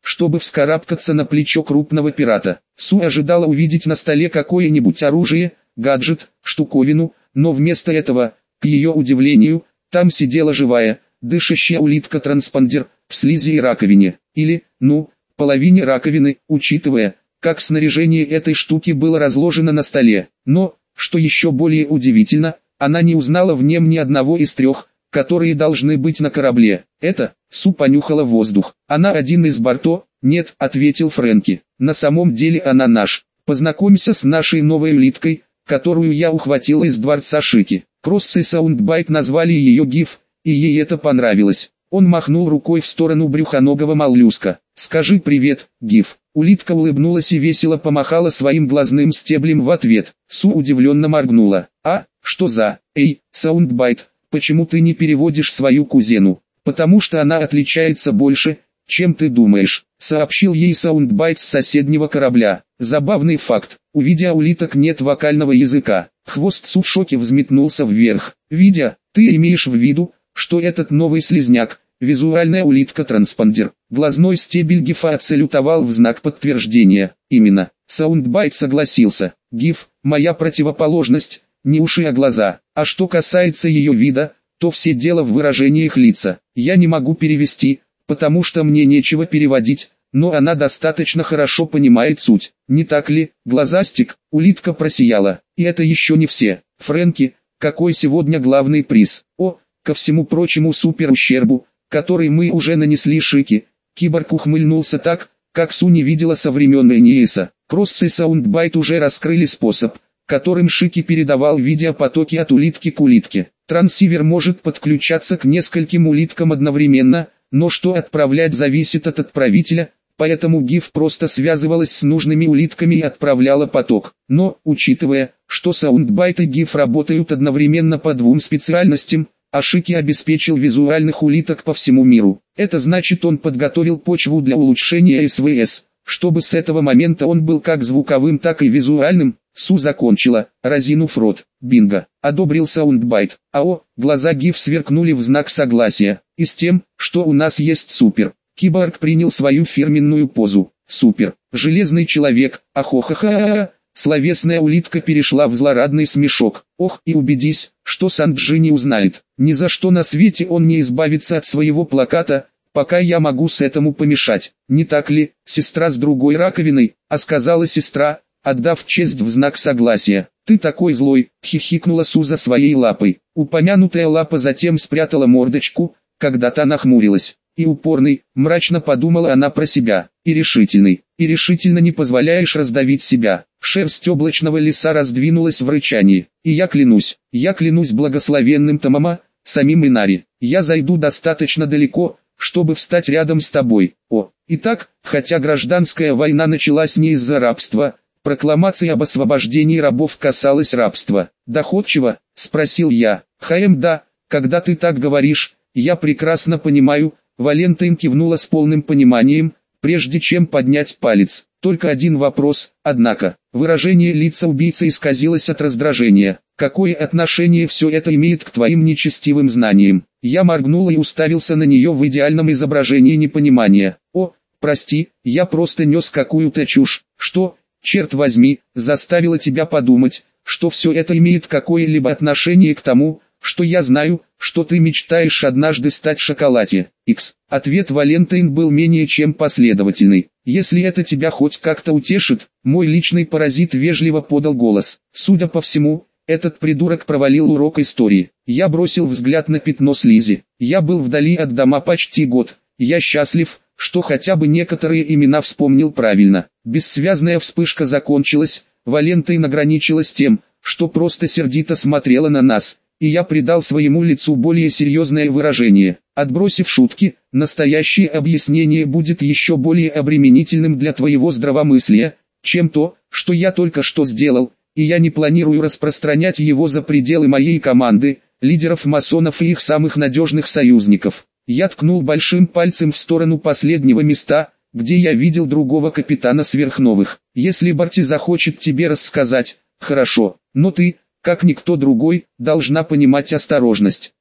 чтобы вскарабкаться на плечо крупного пирата. Су ожидала увидеть на столе какое-нибудь оружие, гаджет, штуковину, но вместо этого, к ее удивлению, там сидела живая, дышащая улитка-транспондер, в слизи и раковине, или, половине раковины, учитывая, как снаряжение этой штуки было разложено на столе. Но, что еще более удивительно, она не узнала в нем ни одного из трех, которые должны быть на корабле. Это, Су понюхала воздух. Она один из Барто? Нет, ответил Фрэнки. На самом деле она наш. Познакомься с нашей новой улиткой, которую я ухватила из дворца Шики. Кросс и Саундбайт назвали ее Гиф, и ей это понравилось. Он махнул рукой в сторону брюхоногого моллюска. «Скажи привет, Гиф». Улитка улыбнулась и весело помахала своим глазным стеблем в ответ. Су удивленно моргнула. «А, что за... Эй, Саундбайт, почему ты не переводишь свою кузену? Потому что она отличается больше, чем ты думаешь», сообщил ей Саундбайт с соседнего корабля. Забавный факт. У видеоулиток нет вокального языка. Хвост Су в шоке взметнулся вверх. «Видя, ты имеешь в виду, что этот новый слизняк, визуальная улитка-транспондер». Глазной стебель Гифа отсалютовал в знак подтверждения. «Именно». Саундбайт согласился. «Гиф, моя противоположность, не уши, а глаза. А что касается ее вида, то все дело в выражениях лица. Я не могу перевести, потому что мне нечего переводить, но она достаточно хорошо понимает суть. Не так ли, глазастик?» Улитка просияла. «И это еще не все. Фрэнки, какой сегодня главный приз?» «О, ко всему прочему супер-ущербу, который мы уже нанесли Шике». Киборг ухмыльнулся так, как Су не видела со времен Эниеса. Кросс и Саундбайт уже раскрыли способ, которым Шики передавал видеопотоки от улитки к улитке. Трансивер может подключаться к нескольким улиткам одновременно, но что отправлять зависит от отправителя, поэтому Гиф просто связывалась с нужными улитками и отправляла поток. Но, учитывая, что Саундбайт и Гиф работают одновременно по двум специальностям, а Шики обеспечил визуальных улиток по всему миру, это значит, он подготовил почву для улучшения СВС, чтобы с этого момента он был как звуковым, так и визуальным. Су закончила, разинув рот. «Бинго», одобрил Саундбайт. «Ао», глаза Гиф сверкнули в знак согласия. «И с тем, что у нас есть супер». Киборг принял свою фирменную позу. «Супер, железный человек, ахохаха». Словесная улитка перешла в злорадный смешок. «Ох, и убедись, что Санджи не узнает. Ни за что на свете он не избавится от своего плаката, пока я могу с этому помешать. Не так ли, сестра с другой раковиной?» — сказала сестра, отдав честь в знак согласия. «Ты такой злой», — хихикнула Су за своей лапой. Упомянутая лапа затем спрятала мордочку, когда та нахмурилась. «И упорный», — мрачно подумала она про себя, — «и решительно не позволяешь раздавить себя». Шерсть облачного лиса раздвинулась в рычании. «И я клянусь благословенным Тамама, самим Инари, я зайду достаточно далеко, чтобы встать рядом с тобой». О, итак, хотя гражданская война началась не из-за рабства, прокламация об освобождении рабов касалась рабства. «Доходчиво?» — спросил я. «Да, когда ты так говоришь, я прекрасно понимаю». Валентайн кивнула с полным пониманием, прежде чем поднять палец. «Только один вопрос, однако». Выражение лица убийцы исказилось от раздражения. «Какое отношение все это имеет к твоим нечестивым знаниям?» Я моргнул и уставился на нее в идеальном изображении непонимания. «О, прости, я просто нес какую-то чушь». «Что, черт возьми, заставило тебя подумать, что все это имеет какое-либо отношение к тому, что я знаю, что ты мечтаешь однажды стать шоколаде?» Икс. Ответ Валентайн был менее чем последовательный. «Если это тебя хоть как-то утешит», мой личный паразит вежливо подал голос. «Судя по всему, этот придурок провалил урок истории». Я бросил взгляд на пятно слизи. Я был вдали от дома почти год. Я счастлив, что хотя бы некоторые имена вспомнил правильно. Бессвязная вспышка закончилась, Валентайн ограничилась тем, что просто сердито смотрела на нас, и я придал своему лицу более серьезное выражение. Отбросив шутки, настоящее объяснение будет еще более обременительным для твоего здравомыслия, чем то, что я только что сделал, и я не планирую распространять его за пределы моей команды, лидеров масонов и их самых надежных союзников. Я ткнул большим пальцем в сторону последнего места, где я видел другого капитана сверхновых. Если Барти захочет тебе рассказать, хорошо, но ты, как никто другой, должна понимать осторожность.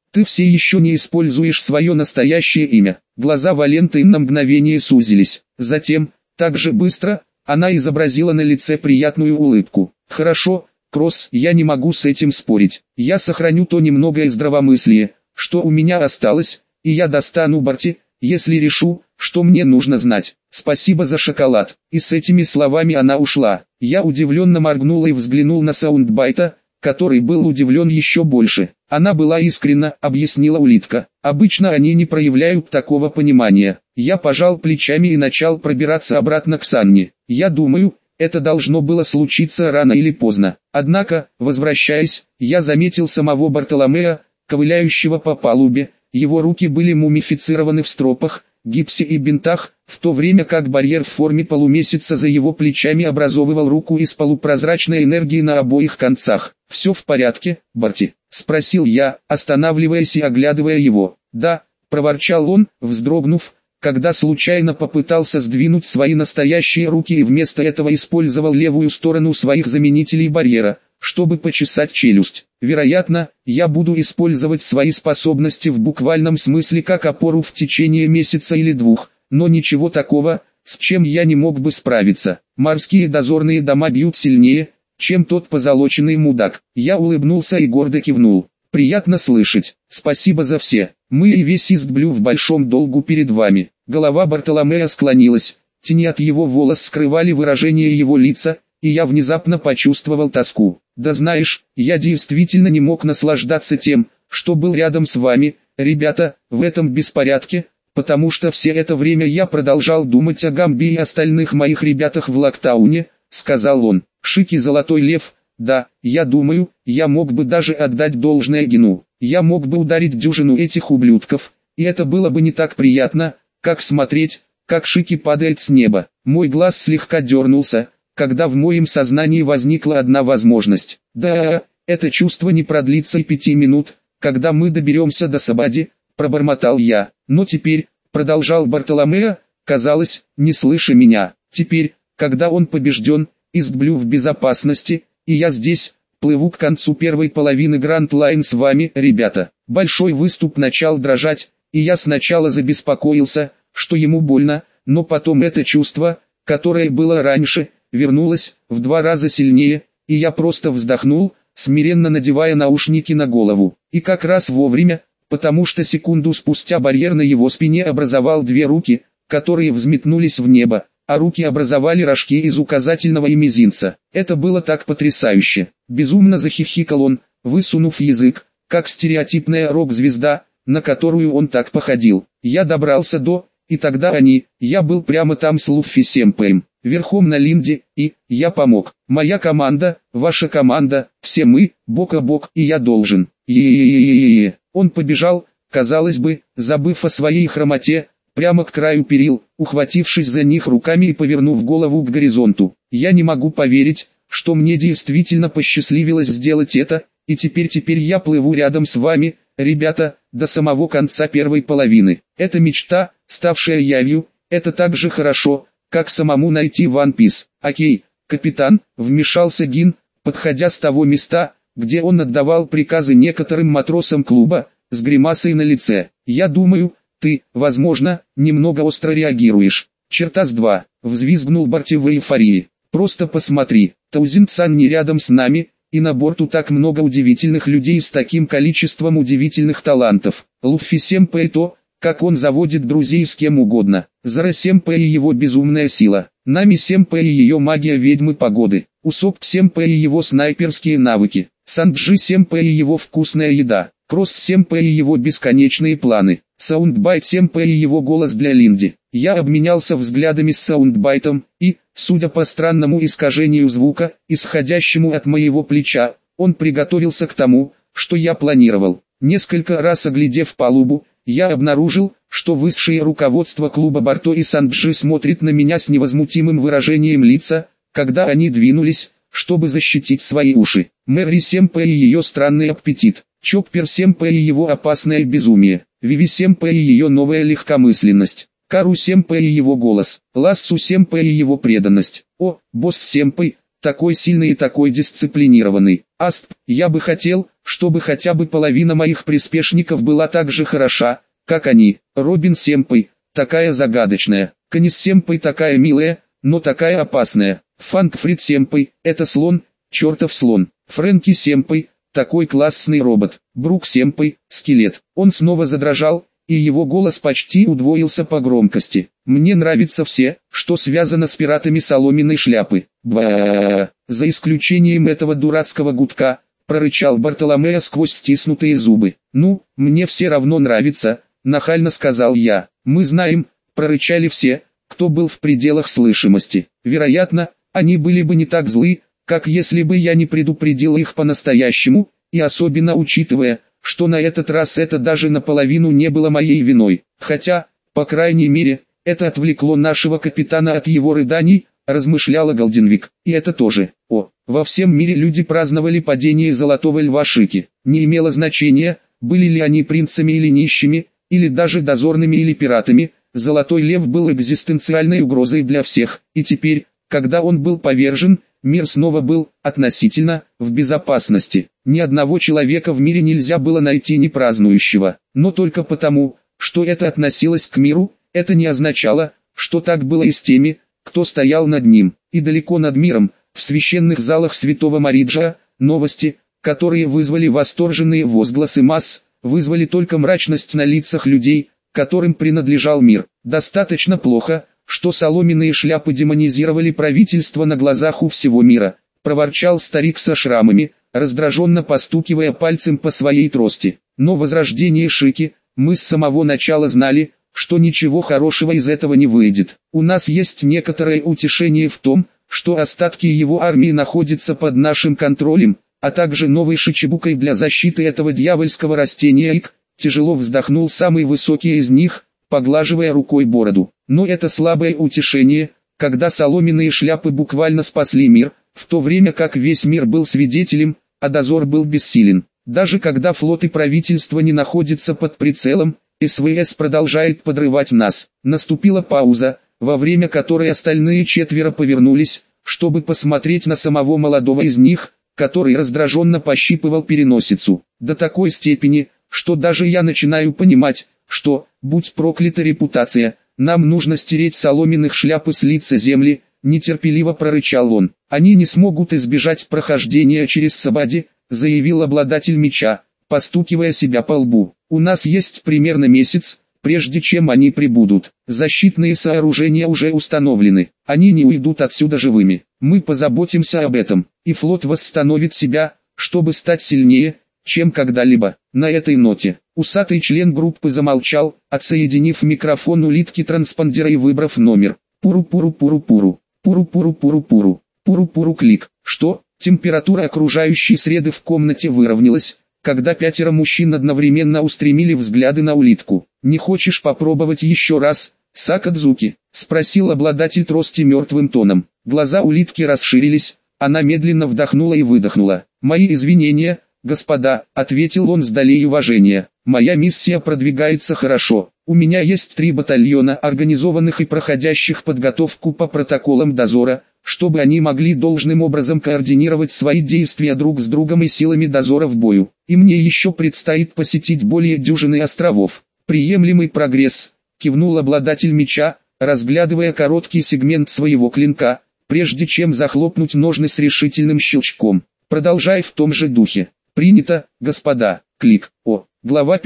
Ты все еще не используешь свое настоящее имя. Глаза Валенты на мгновение сузились. Затем, так же быстро, она изобразила на лице приятную улыбку. Хорошо, Кросс, я не могу с этим спорить. Я сохраню то немногое здравомыслие, что у меня осталось, и я достану Барти, если решу, что мне нужно знать. Спасибо за шоколад. И с этими словами она ушла. Я удивленно моргнул и взглянул на Саундбайта, который был удивлен еще больше. Она была искренна, объяснила улитка. Обычно они не проявляют такого понимания. Я пожал плечами и начал пробираться обратно к Санни. Я думаю, это должно было случиться рано или поздно. Однако, возвращаясь, я заметил самого Бартоломея, ковыляющего по палубе. Его руки были мумифицированы в стропах, гипсе и бинтах, в то время как барьер в форме полумесяца за его плечами образовывал руку из полупрозрачной энергии на обоих концах. «Все в порядке, Барти?» — спросил я, останавливаясь и оглядывая его. «Да», — проворчал он, вздрогнув, когда случайно попытался сдвинуть свои настоящие руки и вместо этого использовал левую сторону своих заменителей барьера, чтобы почесать челюсть. Вероятно, я буду использовать свои способности в буквальном смысле как опору в течение месяца или двух, но ничего такого, с чем я не мог бы справиться. Морские дозорные дома бьют сильнее, чем тот позолоченный мудак. Я улыбнулся и гордо кивнул. Приятно слышать. Спасибо за все. Мы и весь Истблю в большом долгу перед вами. Голова Бартоломея склонилась, тени от его волос скрывали выражение его лица, и я внезапно почувствовал тоску. Да знаешь, я действительно не мог наслаждаться тем, что был рядом с вами, ребята, в этом беспорядке, потому что все это время я продолжал думать о Гамби и остальных моих ребятах в Локтауне, сказал он. Шики Золотой Лев, да, я думаю, я мог бы даже отдать должное Гину. Я мог бы ударить дюжину этих ублюдков, и это было бы не так приятно, как смотреть, как Шики падает с неба. Мой глаз слегка дернулся, когда в моем сознании возникла одна возможность. Да, это чувство не продлится и 5 минут, когда мы доберемся до Сабади, пробормотал я. Но теперь, продолжал Бартоломео, казалось, не слыша меня, теперь, когда он побежден, Истблю в безопасности, и я здесь, плыву к концу первой половины Гранд Лайн с вами, ребята. Большой выступ начал дрожать, и я сначала забеспокоился, что ему больно, но потом это чувство, которое было раньше, вернулось в 2 раза сильнее, и я просто вздохнул, смиренно надевая наушники на голову. И как раз вовремя, потому что секунду спустя барьер на его спине образовал 2 руки, которые взметнулись в небо, а руки образовали рожки из указательного и мизинца. Это было так потрясающе. Безумно захихикал он, высунув язык, как стереотипная рок-звезда, на которую он так походил. Я добрался до, и тогда я был прямо там с Луффи Семпэем, верхом на Линде, и я помог. Моя команда, ваша команда, все мы, бок о бок, и я должен. Е-е-е-е-е-е. Он побежал, казалось бы, забыв о своей хромоте, прямо к краю перил, ухватившись за них руками и повернув голову к горизонту. Я не могу поверить, что мне действительно посчастливилось сделать это, и теперь я плыву рядом с вами, ребята, до самого конца первой половины. Это мечта, ставшая явью, это так же хорошо, как самому найти One Piece. Окей, капитан, вмешался Гин, подходя с того места, где он отдавал приказы некоторым матросам клуба, с гримасой на лице. Я думаю, ты, возможно, немного остро реагируешь. Черта с 2, взвизгнул Барти в эйфории. Просто посмотри, Таузин-сан не рядом с нами, и на борту так много удивительных людей с таким количеством удивительных талантов. Луффи Семпэй то, как он заводит друзей с кем угодно. Зара Семпэй и его безумная сила. Нами Семпэй и ее магия ведьмы погоды. Усоп Семпэй и его снайперские навыки. Санджи Семпэй и его вкусная еда. Кросс Семпэй и его бесконечные планы. Саундбайт Семпэй и его голос для Линди. Я обменялся взглядами с Саундбайтом, и, судя по странному искажению звука, исходящему от моего плеча, он приготовился к тому, что я планировал. Несколько раз оглядев палубу, я обнаружил, что высшее руководство клуба Барто и Санджи смотрит на меня с невозмутимым выражением лица, когда они двинулись, чтобы защитить свои уши. Мэри Семпэй и ее странный аппетит. Чоппер Семпэй и его опасное безумие. Виви Семпэй и ее новая легкомысленность. Кару Семпэй и его голос. Лассу Семпэй и его преданность. О, босс Семпэй, такой сильный и такой дисциплинированный. Асп, я бы хотел, чтобы хотя бы половина моих приспешников была так же хороша, как они. Робин Семпой, такая загадочная. Канис Семпой такая милая, но такая опасная. Фанкфрид Семпой, это слон, чертов слон. Фрэнки Семпой, такой классный робот. Брук Семпой, скелет. Он снова задрожал, и его голос почти удвоился по громкости. Мне нравится все, что связано с пиратами соломенной шляпы. Ба, за исключением этого дурацкого гудка, прорычал Бартоломео сквозь стиснутые зубы. Ну, мне все равно нравится, нахально сказал я. Мы знаем, прорычали все, кто был в пределах слышимости. Вероятно, они были бы не так злы, как если бы я не предупредил их по-настоящему, и особенно учитывая, что на этот раз это даже наполовину не было моей виной. Хотя, по крайней мере, это отвлекло нашего капитана от его рыданий, размышляла Голденвик. И это тоже. Во всем мире люди праздновали падение золотого льва Шики. Не имело значения, были ли они принцами или нищими, или даже дозорными или пиратами, золотой лев был экзистенциальной угрозой для всех, и теперь, когда он был повержен, мир снова был, относительно, в безопасности. Ни одного человека в мире нельзя было найти не празднующего, но только потому, что это относилось к миру, это не означало, что так было и с теми, кто стоял над ним, и далеко над миром, в священных залах святого Мариджа, новости, которые вызвали восторженные возгласы масс, вызвали только мрачность на лицах людей, которым принадлежал мир. Достаточно плохо, что соломенные шляпы демонизировали правительство на глазах у всего мира, проворчал старик со шрамами, раздраженно постукивая пальцем по своей трости. Но возрождение Шики, мы с самого начала знали, что ничего хорошего из этого не выйдет. У нас есть некоторое утешение в том, что остатки его армии находятся под нашим контролем, а также новой шичибукой для защиты этого дьявольского растения Ик, тяжело вздохнул самый высокий из них, поглаживая рукой бороду. Но это слабое утешение, когда соломенные шляпы буквально спасли мир, в то время как весь мир был свидетелем, а дозор был бессилен. Даже когда флот и правительство не находятся под прицелом, СВС продолжает подрывать нас. Наступила пауза, во время которой остальные четверо повернулись, чтобы посмотреть на самого молодого из них, который раздраженно пощипывал переносицу. До такой степени, что даже я начинаю понимать, что, будь проклята репутация, нам нужно стереть соломенных шляп с лица земли, нетерпеливо прорычал он. Они не смогут избежать прохождения через Сабади, заявил обладатель меча, постукивая себя по лбу. У нас есть примерно месяц, прежде чем они прибудут. Защитные сооружения уже установлены, они не уйдут отсюда живыми. Мы позаботимся об этом, и флот восстановит себя, чтобы стать сильнее, чем когда-либо. На этой ноте, усатый член группы замолчал, отсоединив микрофон улитки транспондера и выбрав номер. Пуру-пуру-пуру-пуру, пуру-пуру-пуру-пуру, пуру-пуру-клик. Что? Температура окружающей среды в комнате выровнялась, когда пятеро мужчин одновременно устремили взгляды на улитку. «Не хочешь попробовать еще раз, Сакадзуки?» — спросил обладатель трости мертвым тоном. Глаза улитки расширились, она медленно вдохнула и выдохнула. «Мои извинения, господа», — ответил он с долей уважения. «Моя миссия продвигается хорошо. У меня есть 3 батальона, организованных и проходящих подготовку по протоколам дозора, чтобы они могли должным образом координировать свои действия друг с другом и силами дозора в бою. И мне еще предстоит посетить более дюжины островов. Приемлемый прогресс», — кивнул обладатель меча, разглядывая короткий сегмент своего клинка, прежде чем захлопнуть ножны с решительным щелчком. «Продолжай в том же духе». «Принято, господа». Клик. Глава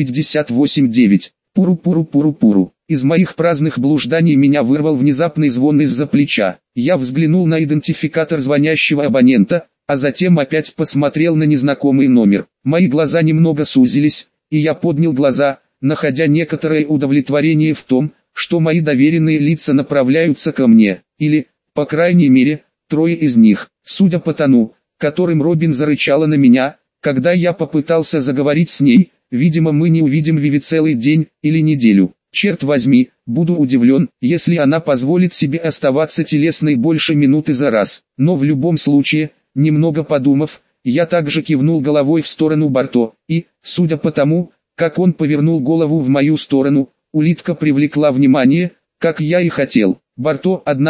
58.9. Пуру-пуру-пуру-пуру. Из моих праздных блужданий меня вырвал внезапный звон из-за плеча. Я взглянул на идентификатор звонящего абонента, а затем опять посмотрел на незнакомый номер. Мои глаза немного сузились, и я поднял глаза, находя некоторое удовлетворение в том, что мои доверенные лица направляются ко мне, или, по крайней мере, 3 из них. Судя по тону, которым Робин зарычала на меня, когда я попытался заговорить с ней, видимо, мы не увидим Виви целый день или неделю. Черт возьми, буду удивлен, если она позволит себе оставаться телесной больше минуты за раз. Но в любом случае, немного подумав, я также кивнул головой в сторону Барто, и, судя по тому, как он повернул голову в мою сторону, улитка привлекла внимание, как я и хотел. Барто, однако,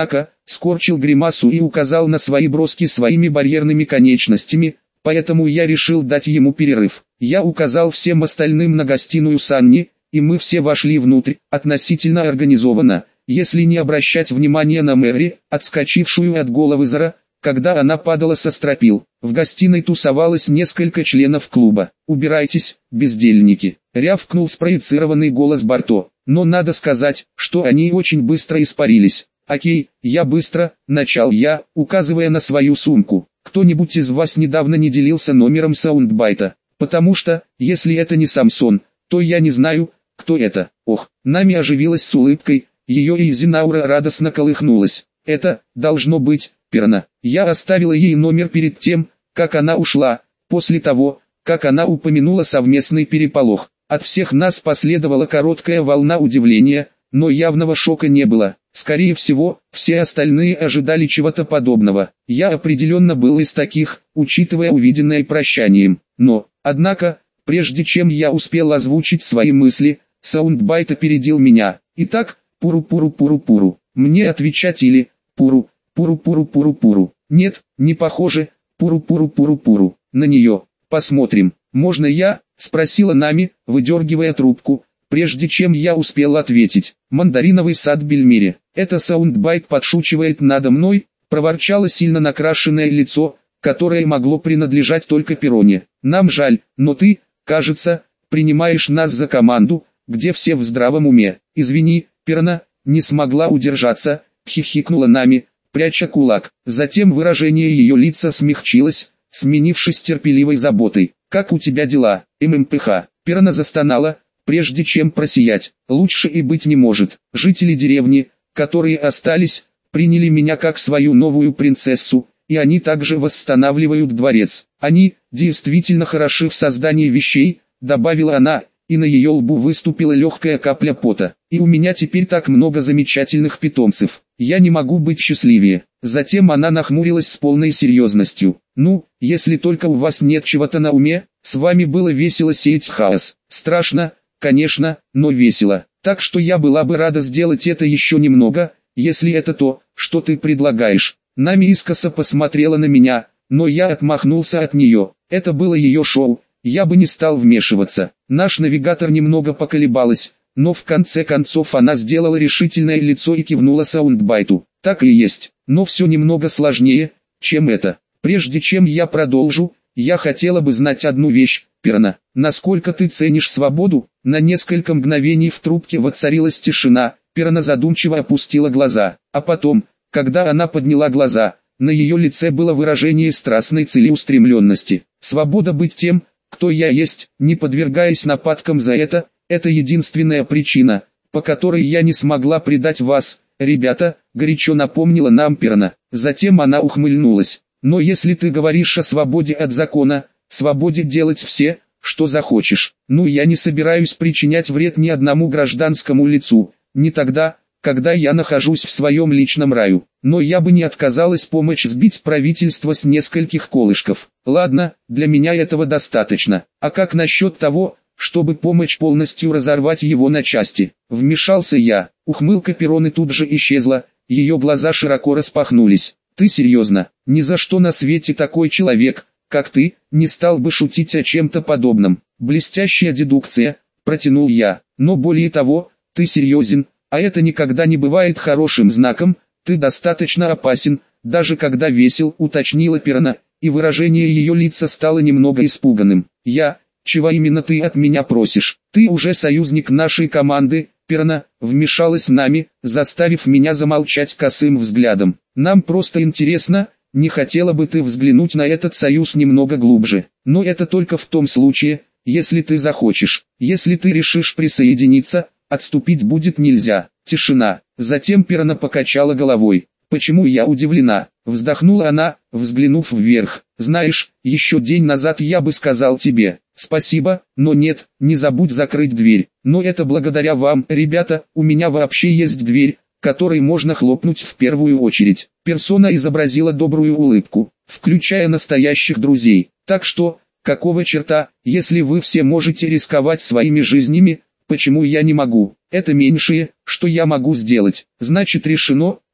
скорчил гримасу и указал на свои броски своими барьерными конечностями, поэтому я решил дать ему перерыв. Я указал всем остальным на гостиную Санни, и мы все вошли внутрь, относительно организованно, если не обращать внимания на Мэри, отскочившую от головы Зара, когда она падала со стропил. В гостиной тусовалось несколько членов клуба. «Убирайтесь, бездельники!» — рявкнул спроецированный голос Барто. Но надо сказать, что они очень быстро испарились. «Окей, я быстро», — начал я, указывая на свою сумку. «Кто-нибудь из вас недавно не делился номером саундбайта? Потому что, если это не Самсон, то я не знаю, кто это». Ох, Нами оживилась с улыбкой, ее Изинаура радостно колыхнулась. «Это, должно быть, Перна». Я оставила ей номер перед тем, как она ушла, после того, как она упомянула совместный переполох. От всех нас последовала короткая волна удивления, но явного шока не было. Скорее всего, все остальные ожидали чего-то подобного. Я определенно был из таких, учитывая увиденное прощанием. Но, однако, прежде чем я успел озвучить свои мысли, саундбайт опередил меня. Итак, пуру-пуру-пуру-пуру. Мне отвечать или пуру, пуру-пуру-пуру-пуру. Нет, не похоже, пуру-пуру-пуру-пуру. На нее. Посмотрим. «Можно я?» — спросила Нами, выдергивая трубку, прежде чем я успел ответить. «Мандариновый сад Бельмире. Это саундбайт подшучивает надо мной», — проворчало сильно накрашенное лицо, которое могло принадлежать только Пероне. «Нам жаль, но ты, кажется, принимаешь нас за команду, где все в здравом уме. Извини, Перна, не смогла удержаться», — хихикнула Нами, пряча кулак. Затем выражение ее лица смягчилось, сменившись терпеливой заботой. «Как у тебя дела, ММПХ?» Перна застонала, прежде чем просиять. «Лучше и быть не может. Жители деревни, которые остались, приняли меня как свою новую принцессу, и они также восстанавливают дворец. Они действительно хороши в создании вещей», — добавила она, и на ее лбу выступила легкая капля пота. «И у меня теперь так много замечательных питомцев. Я не могу быть счастливее». Затем она нахмурилась с полной серьезностью. «Ну, если только у вас нет чего-то на уме, с вами было весело сеять хаос. Страшно, конечно, но весело. Так что я была бы рада сделать это еще немного, если это то, что ты предлагаешь». Нами искоса посмотрела на меня, но я отмахнулся от нее. Это было ее шоу, я бы не стал вмешиваться. Наш навигатор немного поколебалась, но в конце концов она сделала решительное лицо и кивнула саундбайту. «Так и есть, но все немного сложнее, чем это. Прежде чем я продолжу, я хотела бы знать одну вещь, Перна. Насколько ты ценишь свободу?» На несколько мгновений в трубке воцарилась тишина, Перна задумчиво опустила глаза. А потом, когда она подняла глаза, на ее лице было выражение страстной целеустремленности. «Свобода быть тем, кто я есть, не подвергаясь нападкам за это единственная причина, по которой я не смогла предать вас, ребята», — горячо напомнила нам Перна. Затем она ухмыльнулась. «Но если ты говоришь о свободе от закона, свободе делать все, что захочешь, ну я не собираюсь причинять вред ни одному гражданскому лицу, не тогда, когда я нахожусь в своем личном раю. Но я бы не отказалась помочь сбить правительство с нескольких колышков. Ладно, для меня этого достаточно. А как насчет того, чтобы помочь полностью разорвать его на части?» Вмешался я. Ухмылка Пероны тут же исчезла, ее глаза широко распахнулись. «Ты серьезно? Ни за что на свете такой человек, как ты, не стал бы шутить о чем-то подобном». «Блестящая дедукция», — протянул я. «Но более того, ты серьезен, а это никогда не бывает хорошим знаком. Ты достаточно опасен, даже когда весел», — уточнила Перна, и выражение ее лица стало немного испуганным. «Чего именно ты от меня просишь? Ты уже союзник нашей команды, Перна», — вмешалась Нами, заставив меня замолчать косым взглядом. «Нам просто интересно, не хотела бы ты взглянуть на этот союз немного глубже. Но это только в том случае, если ты захочешь. Если ты решишь присоединиться, отступить будет нельзя». Тишина. Затем Перна покачала головой. «Почему я удивлена?» — вздохнула она, взглянув вверх. «Знаешь, еще день назад я бы сказал тебе спасибо, но нет, не забудь закрыть дверь. Но это благодаря вам, ребята, у меня вообще есть дверь, которой можно хлопнуть в первую очередь». Персона изобразила добрую улыбку, включая настоящих друзей. «Так что, какого черта, если вы все можете рисковать своими жизнями, почему я не могу? Это меньшее, что я могу сделать». «Значит решено», —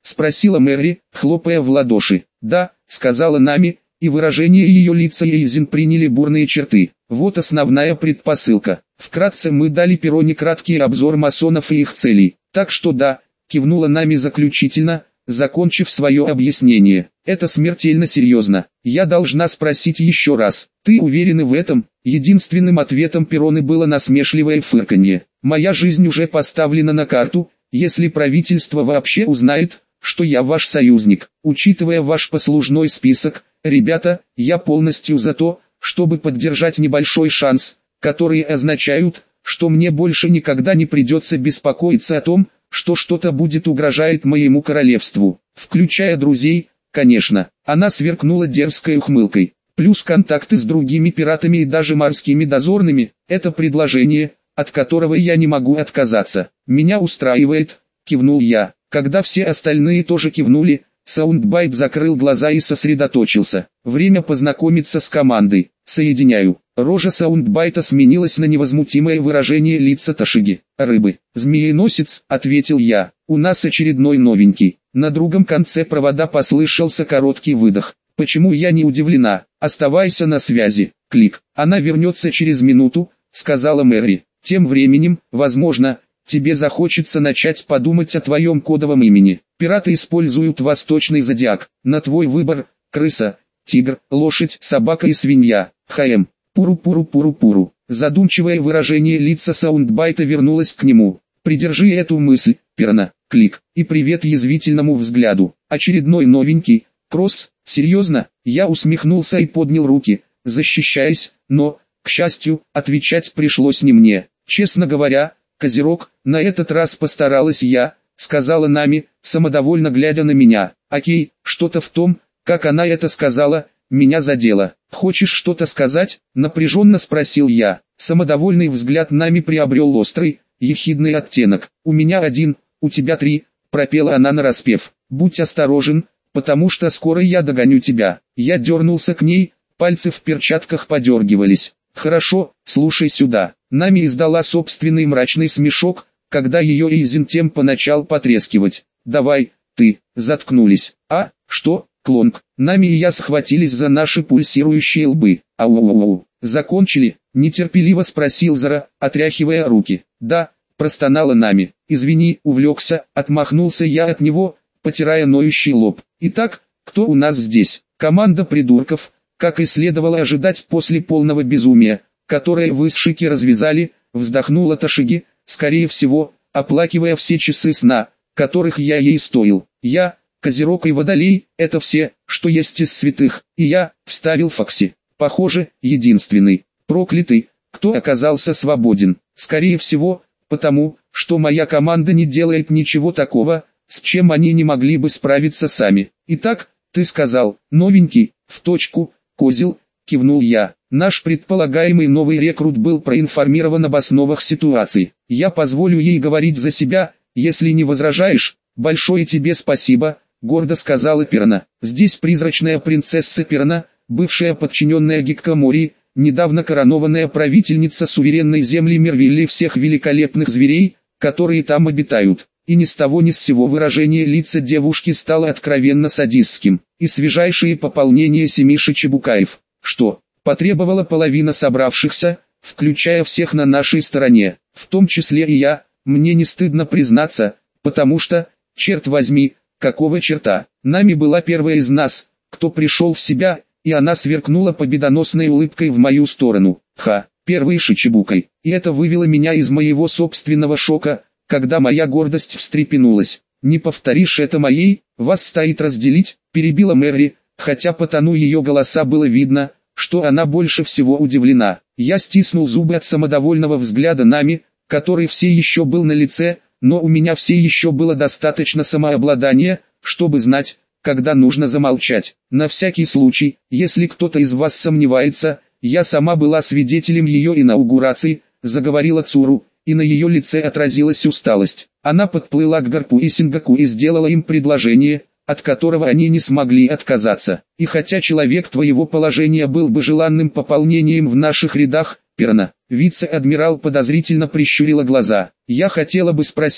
спросила Мэри, хлопая в ладоши. «Да», — сказала Нами, и выражение ее лица Эйзен приняли бурные черты. «Вот основная предпосылка. Вкратце мы дали Перроне краткий обзор масонов и их целей. Так что да», — кивнула Нами заключительно, закончив свое объяснение. «Это смертельно серьезно. Я должна спросить еще раз. Ты уверена в этом?» Единственным ответом Перроны было насмешливое фырканье. «Моя жизнь уже поставлена на карту, если правительство вообще узнает, что я ваш союзник. Учитывая ваш послужной список, ребята, я полностью за то, чтобы поддержать небольшой шанс, которые означают, что мне больше никогда не придется беспокоиться о том, что что-то будет угрожать моему королевству, включая друзей, конечно». Она сверкнула дерзкой ухмылкой. «Плюс контакты с другими пиратами и даже морскими дозорными, это предложение, от которого я не могу отказаться. Меня устраивает», — кивнул я. Когда все остальные тоже кивнули, Саундбайт закрыл глаза и сосредоточился. «Время познакомиться с командой. Соединяю». Рожа Саундбайта сменилась на невозмутимое выражение лица Ташиги. «Рыбы. Змееносец», — ответил я. «У нас очередной новенький». На другом конце провода послышался короткий выдох. «Почему я не удивлена? Оставайся на связи». Клик. «Она вернется через минуту», — сказала Мэри. «Тем временем, возможно, тебе захочется начать подумать о твоем кодовом имени. Пираты используют восточный зодиак. На твой выбор: крыса, тигр, лошадь, собака и свинья. ХМ. Пуру-пуру-пуру-пуру». Задумчивое выражение лица Саундбайта вернулось к нему. «Придержи эту мысль, Перна». Клик. «И привет язвительному взгляду. Очередной новенький. Кросс, серьезно?» Я усмехнулся и поднял руки, защищаясь, но, к счастью, отвечать пришлось не мне. «Честно говоря, Козерог, на этот раз постаралась я», — сказала Нами, самодовольно глядя на меня. «Окей, что-то в том, как она это сказала, меня задело». «Хочешь что-то сказать?» — напряженно спросил я. Самодовольный взгляд Нами приобрел острый, ехидный оттенок. «У меня один, у тебя три», — пропела она нараспев. «Будь осторожен, потому что скоро я догоню тебя». Я дернулся к ней, пальцы в перчатках подергивались. «Хорошо, слушай сюда». Нами издала собственный мрачный смешок, когда ее Эйзентемпо начал потрескивать. «Давай, ты», заткнулись. «А, что, Клонг?» Нами и я схватились за наши пульсирующие лбы. «Ау-ау-ау, закончили?» нетерпеливо спросил Зара, отряхивая руки. «Да», простонала Нами. «Извини, увлекся», отмахнулся я от него, потирая ноющий лоб. «Итак, кто у нас здесь?» «Команда придурков», как и следовало ожидать после полного безумия, которое вы с Шики развязали, вздохнула Ташиги, скорее всего, оплакивая все часы сна, которых я ей стоил. «Я, Козерог и Водолей, это все, что есть из святых, и я», вставил Фокси. «Похоже, единственный, проклятый, кто оказался свободен. Скорее всего, потому, что моя команда не делает ничего такого, с чем они не могли бы справиться сами. Итак, ты сказал, новенький, в точку, Козел», кивнул я. Наш предполагаемый новый рекрут был проинформирован об основах ситуации. «Я позволю ей говорить за себя, если не возражаешь». «Большое тебе спасибо», гордо сказала Перна. «Здесь призрачная принцесса Перна, бывшая подчиненная Гиккомори, недавно коронованная правительница суверенной земли Мервилли всех великолепных зверей, которые там обитают». И ни с того ни с сего выражение лица девушки стало откровенно садистским. «И свежайшее пополнение 7 шичибукаев». «Что?» — потребовала половина собравшихся, включая всех на нашей стороне, в том числе и я. Мне не стыдно признаться, потому что, черт возьми, какого черта? Нами была первая из нас, кто пришел в себя, и она сверкнула победоносной улыбкой в мою сторону. Первый шичибукой. И это вывело меня из моего собственного шока, когда моя гордость встрепенулась. «Не повторишь это моей, вас стоит разделить», перебила Мэри, хотя по тону ее голоса было видно, что она больше всего удивлена. Я стиснул зубы от самодовольного взгляда Нами, который все еще был на лице, но у меня все еще было достаточно самообладания, чтобы знать, когда нужно замолчать. «На всякий случай, если кто-то из вас сомневается, я сама была свидетелем ее инаугурации», заговорила Цуру, и на ее лице отразилась усталость. Она подплыла к Гарпу и Сингаку и сделала им предложение, от которого они не смогли отказаться. «И хотя человек твоего положения был бы желанным пополнением в наших рядах, Перна», вице-адмирал подозрительно прищурила глаза. «Я хотела бы спросить,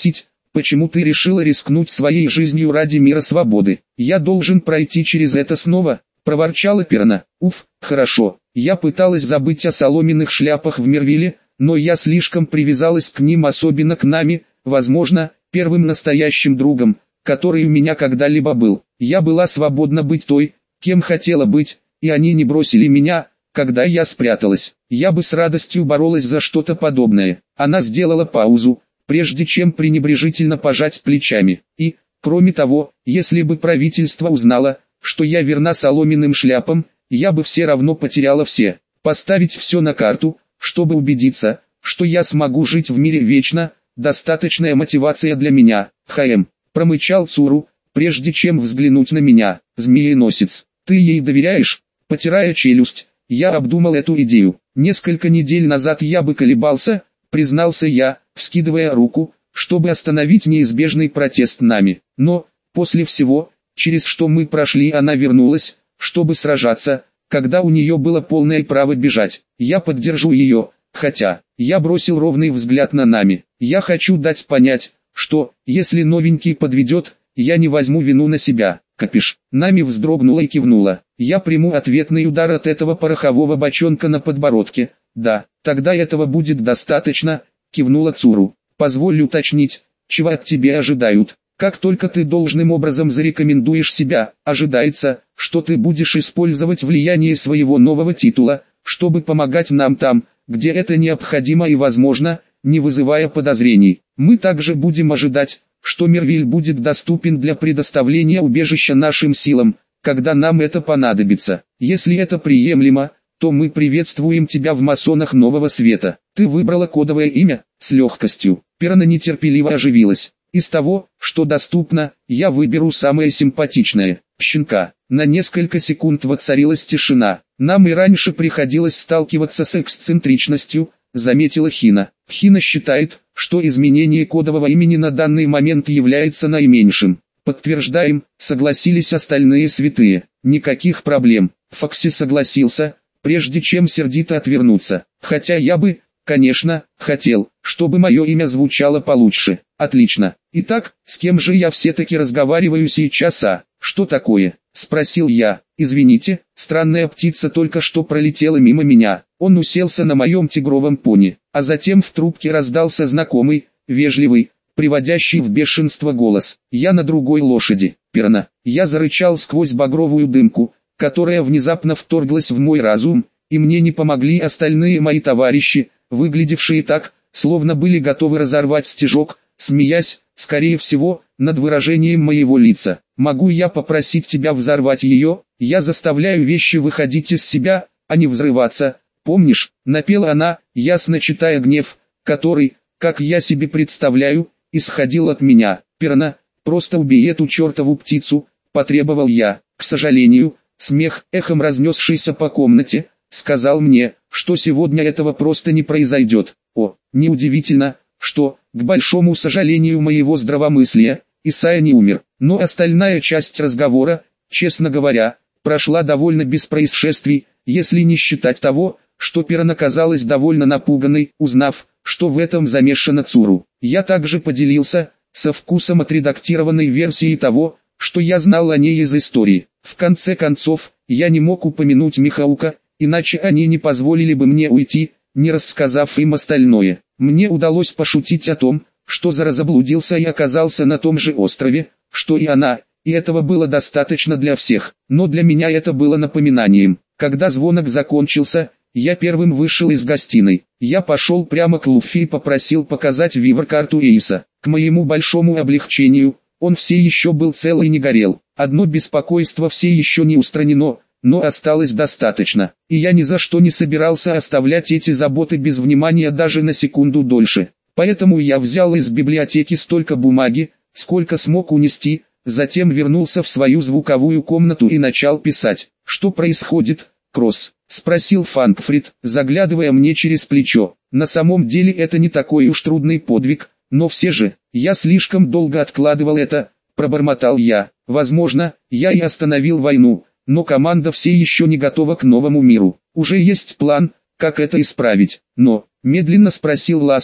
Почему ты решила рискнуть своей жизнью ради мира свободы? Я должен пройти через это снова, проворчала Пирана. Уф, хорошо. Я пыталась забыть о соломенных шляпах в Мервиле, но я слишком привязалась к ним, особенно к Нами, возможно, первым настоящим другом, который у меня когда-либо был. Я была свободна быть той, кем хотела быть, и они не бросили меня, когда я спряталась. Я бы с радостью боролась за что-то подобное. Она сделала паузу, прежде чем пренебрежительно пожать плечами. И, кроме того, если бы правительство узнало, что я верна соломенным шляпам, я бы все равно потеряла все. Поставить все на карту, чтобы убедиться, что я смогу жить в мире вечно, достаточная мотивация для меня. Промычал Цуру, прежде чем взглянуть на меня. Змееносец, ты ей доверяешь? Потирая челюсть, я обдумал эту идею. Несколько недель назад я бы колебался, признался я, вскидывая руку, чтобы остановить неизбежный протест Нами. Но, после всего, через что мы прошли, она вернулась, чтобы сражаться, когда у нее было полное право бежать. Я поддержу ее, хотя, я бросил ровный взгляд на Нами. Я хочу дать понять, что, если новенький подведет, я не возьму вину на себя. Капиш. Нами вздрогнула и кивнула. Я приму ответный удар от этого порохового бочонка на подбородке. Да, тогда этого будет достаточно, кивнула Цуру. Позволь уточнить, чего от тебя ожидают. Как только ты должным образом зарекомендуешь себя, ожидается, что ты будешь использовать влияние своего нового титула, чтобы помогать нам там, где это необходимо и возможно, не вызывая подозрений. Мы также будем ожидать, что Мервиль будет доступен для предоставления убежища нашим силам, когда нам это понадобится. Если это приемлемо, то мы приветствуем тебя в масонах Нового Света. Ты выбрала кодовое имя? С легкостью. Пирана нетерпеливо оживилась. Из того, что доступно, я выберу самое симпатичное. Щенка. На несколько секунд воцарилась тишина. Нам и раньше приходилось сталкиваться с эксцентричностью, заметила Хина. Хина считает, что изменение кодового имени на данный момент является наименьшим. Подтверждаем, согласились остальные святые. Никаких проблем. Фокси согласился, прежде чем сердито отвернуться. Хотя я бы, конечно, хотел, чтобы мое имя звучало получше. Отлично. Итак, с кем же я все-таки разговариваю сейчас, а? Что такое? Спросил я. Извините, странная птица только что пролетела мимо меня. Он уселся на моем тигровом пони, а затем в трубке раздался знакомый, вежливый, приводящий в бешенство голос. Я на другой лошади. Пирана. Я зарычал сквозь багровую дымку, которая внезапно вторглась в мой разум, и мне не помогли остальные мои товарищи, выглядевшие так, словно были готовы разорвать стежок, смеясь, скорее всего, над выражением моего лица. Могу я попросить тебя взорвать ее? Я заставляю вещи выходить из себя, а не взрываться. Помнишь, напела она, ясно читая гнев, который, как я себе представляю, исходил от меня. Пирана, просто убей эту чертову птицу, потребовал я. К сожалению, смех, эхом разнесшийся по комнате, сказал мне, что сегодня этого просто не произойдет. О, неудивительно, что, к большому сожалению моего здравомыслия, Исайя не умер. Но остальная часть разговора, честно говоря, прошла довольно без происшествий, если не считать того, что Пирана казалась довольно напуганной, узнав, что в этом замешана Цуру. Я также поделился, со вкусом отредактированной версией того, что я знал о ней из истории. В конце концов, я не мог упомянуть Михаука, иначе они не позволили бы мне уйти, не рассказав им остальное. Мне удалось пошутить о том, что заблудился и оказался на том же острове, что и она, и этого было достаточно для всех. Но для меня это было напоминанием. Когда звонок закончился, я первым вышел из гостиной. Я пошел прямо к Луффи и попросил показать вивер-карту Эйса. К моему большому облегчению, он все еще был цел и не горел. Одно беспокойство все еще не устранено, но осталось достаточно. И я ни за что не собирался оставлять эти заботы без внимания даже на секунду дольше. Поэтому я взял из библиотеки столько бумаги, сколько смог унести, затем вернулся в свою звуковую комнату и начал писать. «Что происходит, Кросс?» — спросил Фанкфрид, заглядывая мне через плечо. «На самом деле это не такой уж трудный подвиг, но все же, я слишком долго откладывал это», — пробормотал я. «Возможно, я и остановил войну, но команда все еще не готова к новому миру. Уже есть план, как это исправить. Но, медленно спросил Лассу,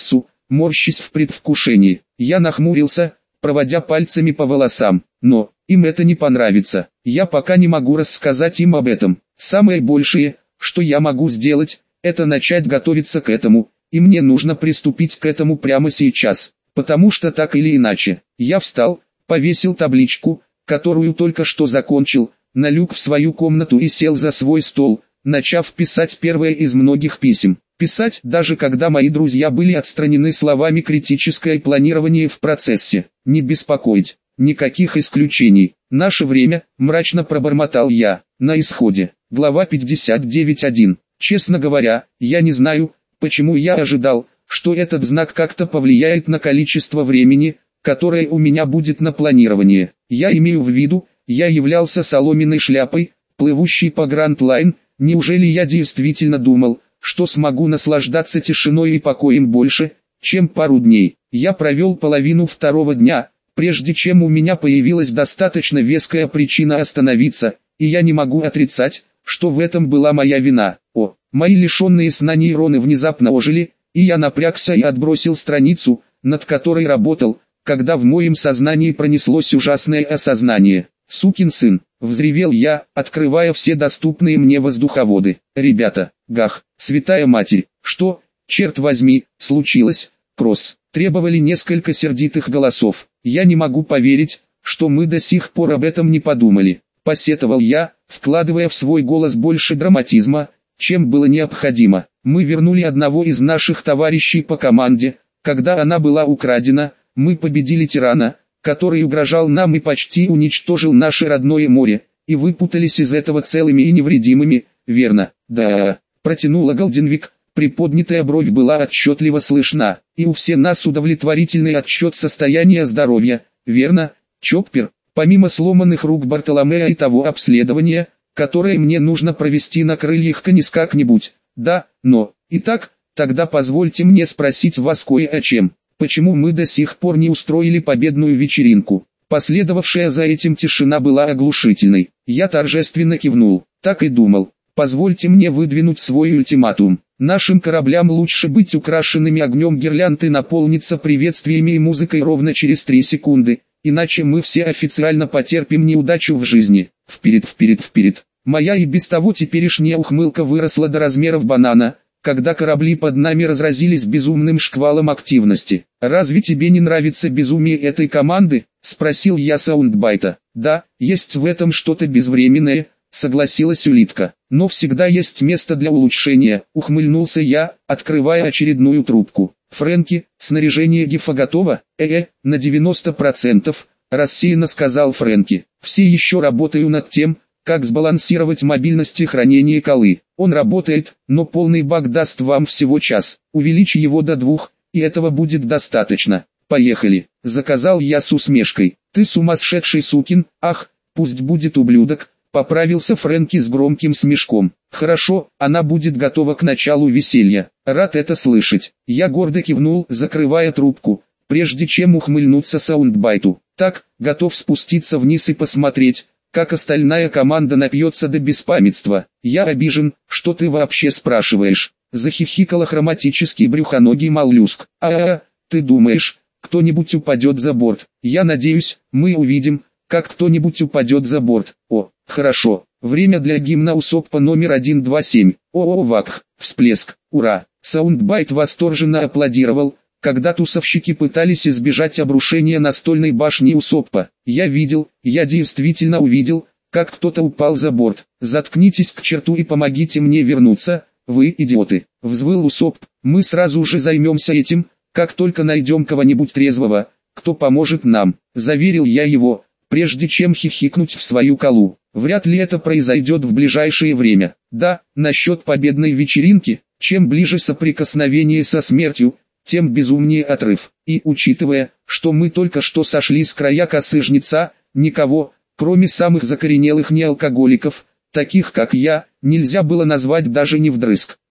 морщась в предвкушении. Я нахмурился, проводя пальцами по волосам, но им это не понравится. Я пока не могу рассказать им об этом. Самое большее, что я могу сделать, это начать готовиться к этому, и мне нужно приступить к этому прямо сейчас, потому что так или иначе. Я встал, повесил табличку, которую только что закончил, на люк в свою комнату и сел за свой стол, начав писать первое из многих писем. Писать, даже когда мои друзья были отстранены словами «критическое планирование в процессе», не беспокоить, никаких исключений. Наше время, мрачно пробормотал я, на исходе. Глава 59.1. Честно говоря, я не знаю, почему я ожидал, что этот знак как-то повлияет на количество времени, которое у меня будет на планирование. Я имею в виду, я являлся соломенной шляпой, плывущей по Гранд Лайн. Неужели я действительно думал, что смогу наслаждаться тишиной и покоем больше, чем пару дней? Я провел половину второго дня, прежде чем у меня появилась достаточно веская причина остановиться, и я не могу отрицать, что в этом была моя вина. Мои лишенные сна нейроны внезапно ожили, и я напрягся и отбросил страницу, над которой работал, когда в моем сознании пронеслось ужасное осознание. «Сукин сын!» — взревел я, открывая все доступные мне воздуховоды. «Ребята, гах, святая матерь, что, черт возьми, случилось?» «Кросс!» — требовали несколько сердитых голосов. «Я не могу поверить, что мы до сих пор об этом не подумали», — посетовал я, вкладывая в свой голос больше драматизма, чем было необходимо. «Мы вернули одного из наших товарищей по команде, когда она была украдена, мы победили тирана, который угрожал нам и почти уничтожил наше родное море, и выпутались из этого целыми и невредимыми, верно?» «Да», — протянула Голденвик, приподнятая бровь была отчетливо слышна, «и у всех нас удовлетворительный отчет состояния здоровья, верно, Чоппер, помимо сломанных рук Бартоломея и того обследования, которое мне нужно провести на крыльях Канис как-нибудь, да, но, итак, тогда позвольте мне спросить вас кое о чем. Почему мы до сих пор не устроили победную вечеринку?» Последовавшая за этим тишина была оглушительной. Я торжественно кивнул. Так и думал. Позвольте мне выдвинуть свой ультиматум. Нашим кораблям лучше быть украшенными огнем гирлянд и наполниться приветствиями и музыкой ровно через 3 секунды, иначе мы все официально потерпим неудачу в жизни. Вперед, вперед, вперед. Моя и без того теперешняя ухмылка выросла до размеров банана, когда корабли под нами разразились безумным шквалом активности. «Разве тебе не нравится безумие этой команды?» — спросил я Саундбайта. «Да, есть в этом что-то безвременное», — согласилась улитка. «Но всегда есть место для улучшения», — ухмыльнулся я, открывая очередную трубку. «Фрэнки, снаряжение Гифа готово?» На 90%, рассеянно сказал Фрэнки. «Все еще работаю над тем, как сбалансировать мобильность и хранение колы. Он работает, но полный бак даст вам всего час. Увеличь его до 2, и этого будет достаточно. Поехали», — заказал я с усмешкой. «Ты сумасшедший сукин, ах, пусть будет ублюдок», — поправился Фрэнки с громким смешком. «Хорошо, она будет готова к началу веселья. Рад это слышать». Я гордо кивнул, закрывая трубку, прежде чем ухмыльнуться Саундбайту. «Так, готов спуститься вниз и посмотреть, как остальная команда напьется до беспамятства. Я обижен, что ты вообще спрашиваешь?» Захихикала хроматический брюхоногий моллюск. Ты думаешь, кто-нибудь упадет за борт?» «Я надеюсь, мы увидим, как кто-нибудь упадет за борт». Хорошо, время для гимна УСОПа номер 127. Вакх, всплеск, ура. Саундбайт восторженно аплодировал, когда тусовщики пытались избежать обрушения настольной башни УСОПа. Я действительно увидел, как кто-то упал за борт. «Заткнитесь к черту и помогите мне вернуться, вы идиоты», — взвыл УСОП. «Мы сразу же займемся этим, как только найдем кого-нибудь трезвого, кто поможет нам», — заверил я его, прежде чем хихикнуть в свою колу. «Вряд ли это произойдет в ближайшее время. Да, насчет победной вечеринки, чем ближе соприкосновение со смертью, тем безумнее отрыв. И учитывая, что мы только что сошли с края косы жнеца, никого, кроме самых закоренелых неалкоголиков, таких как я, нельзя было назвать даже не вдрызг.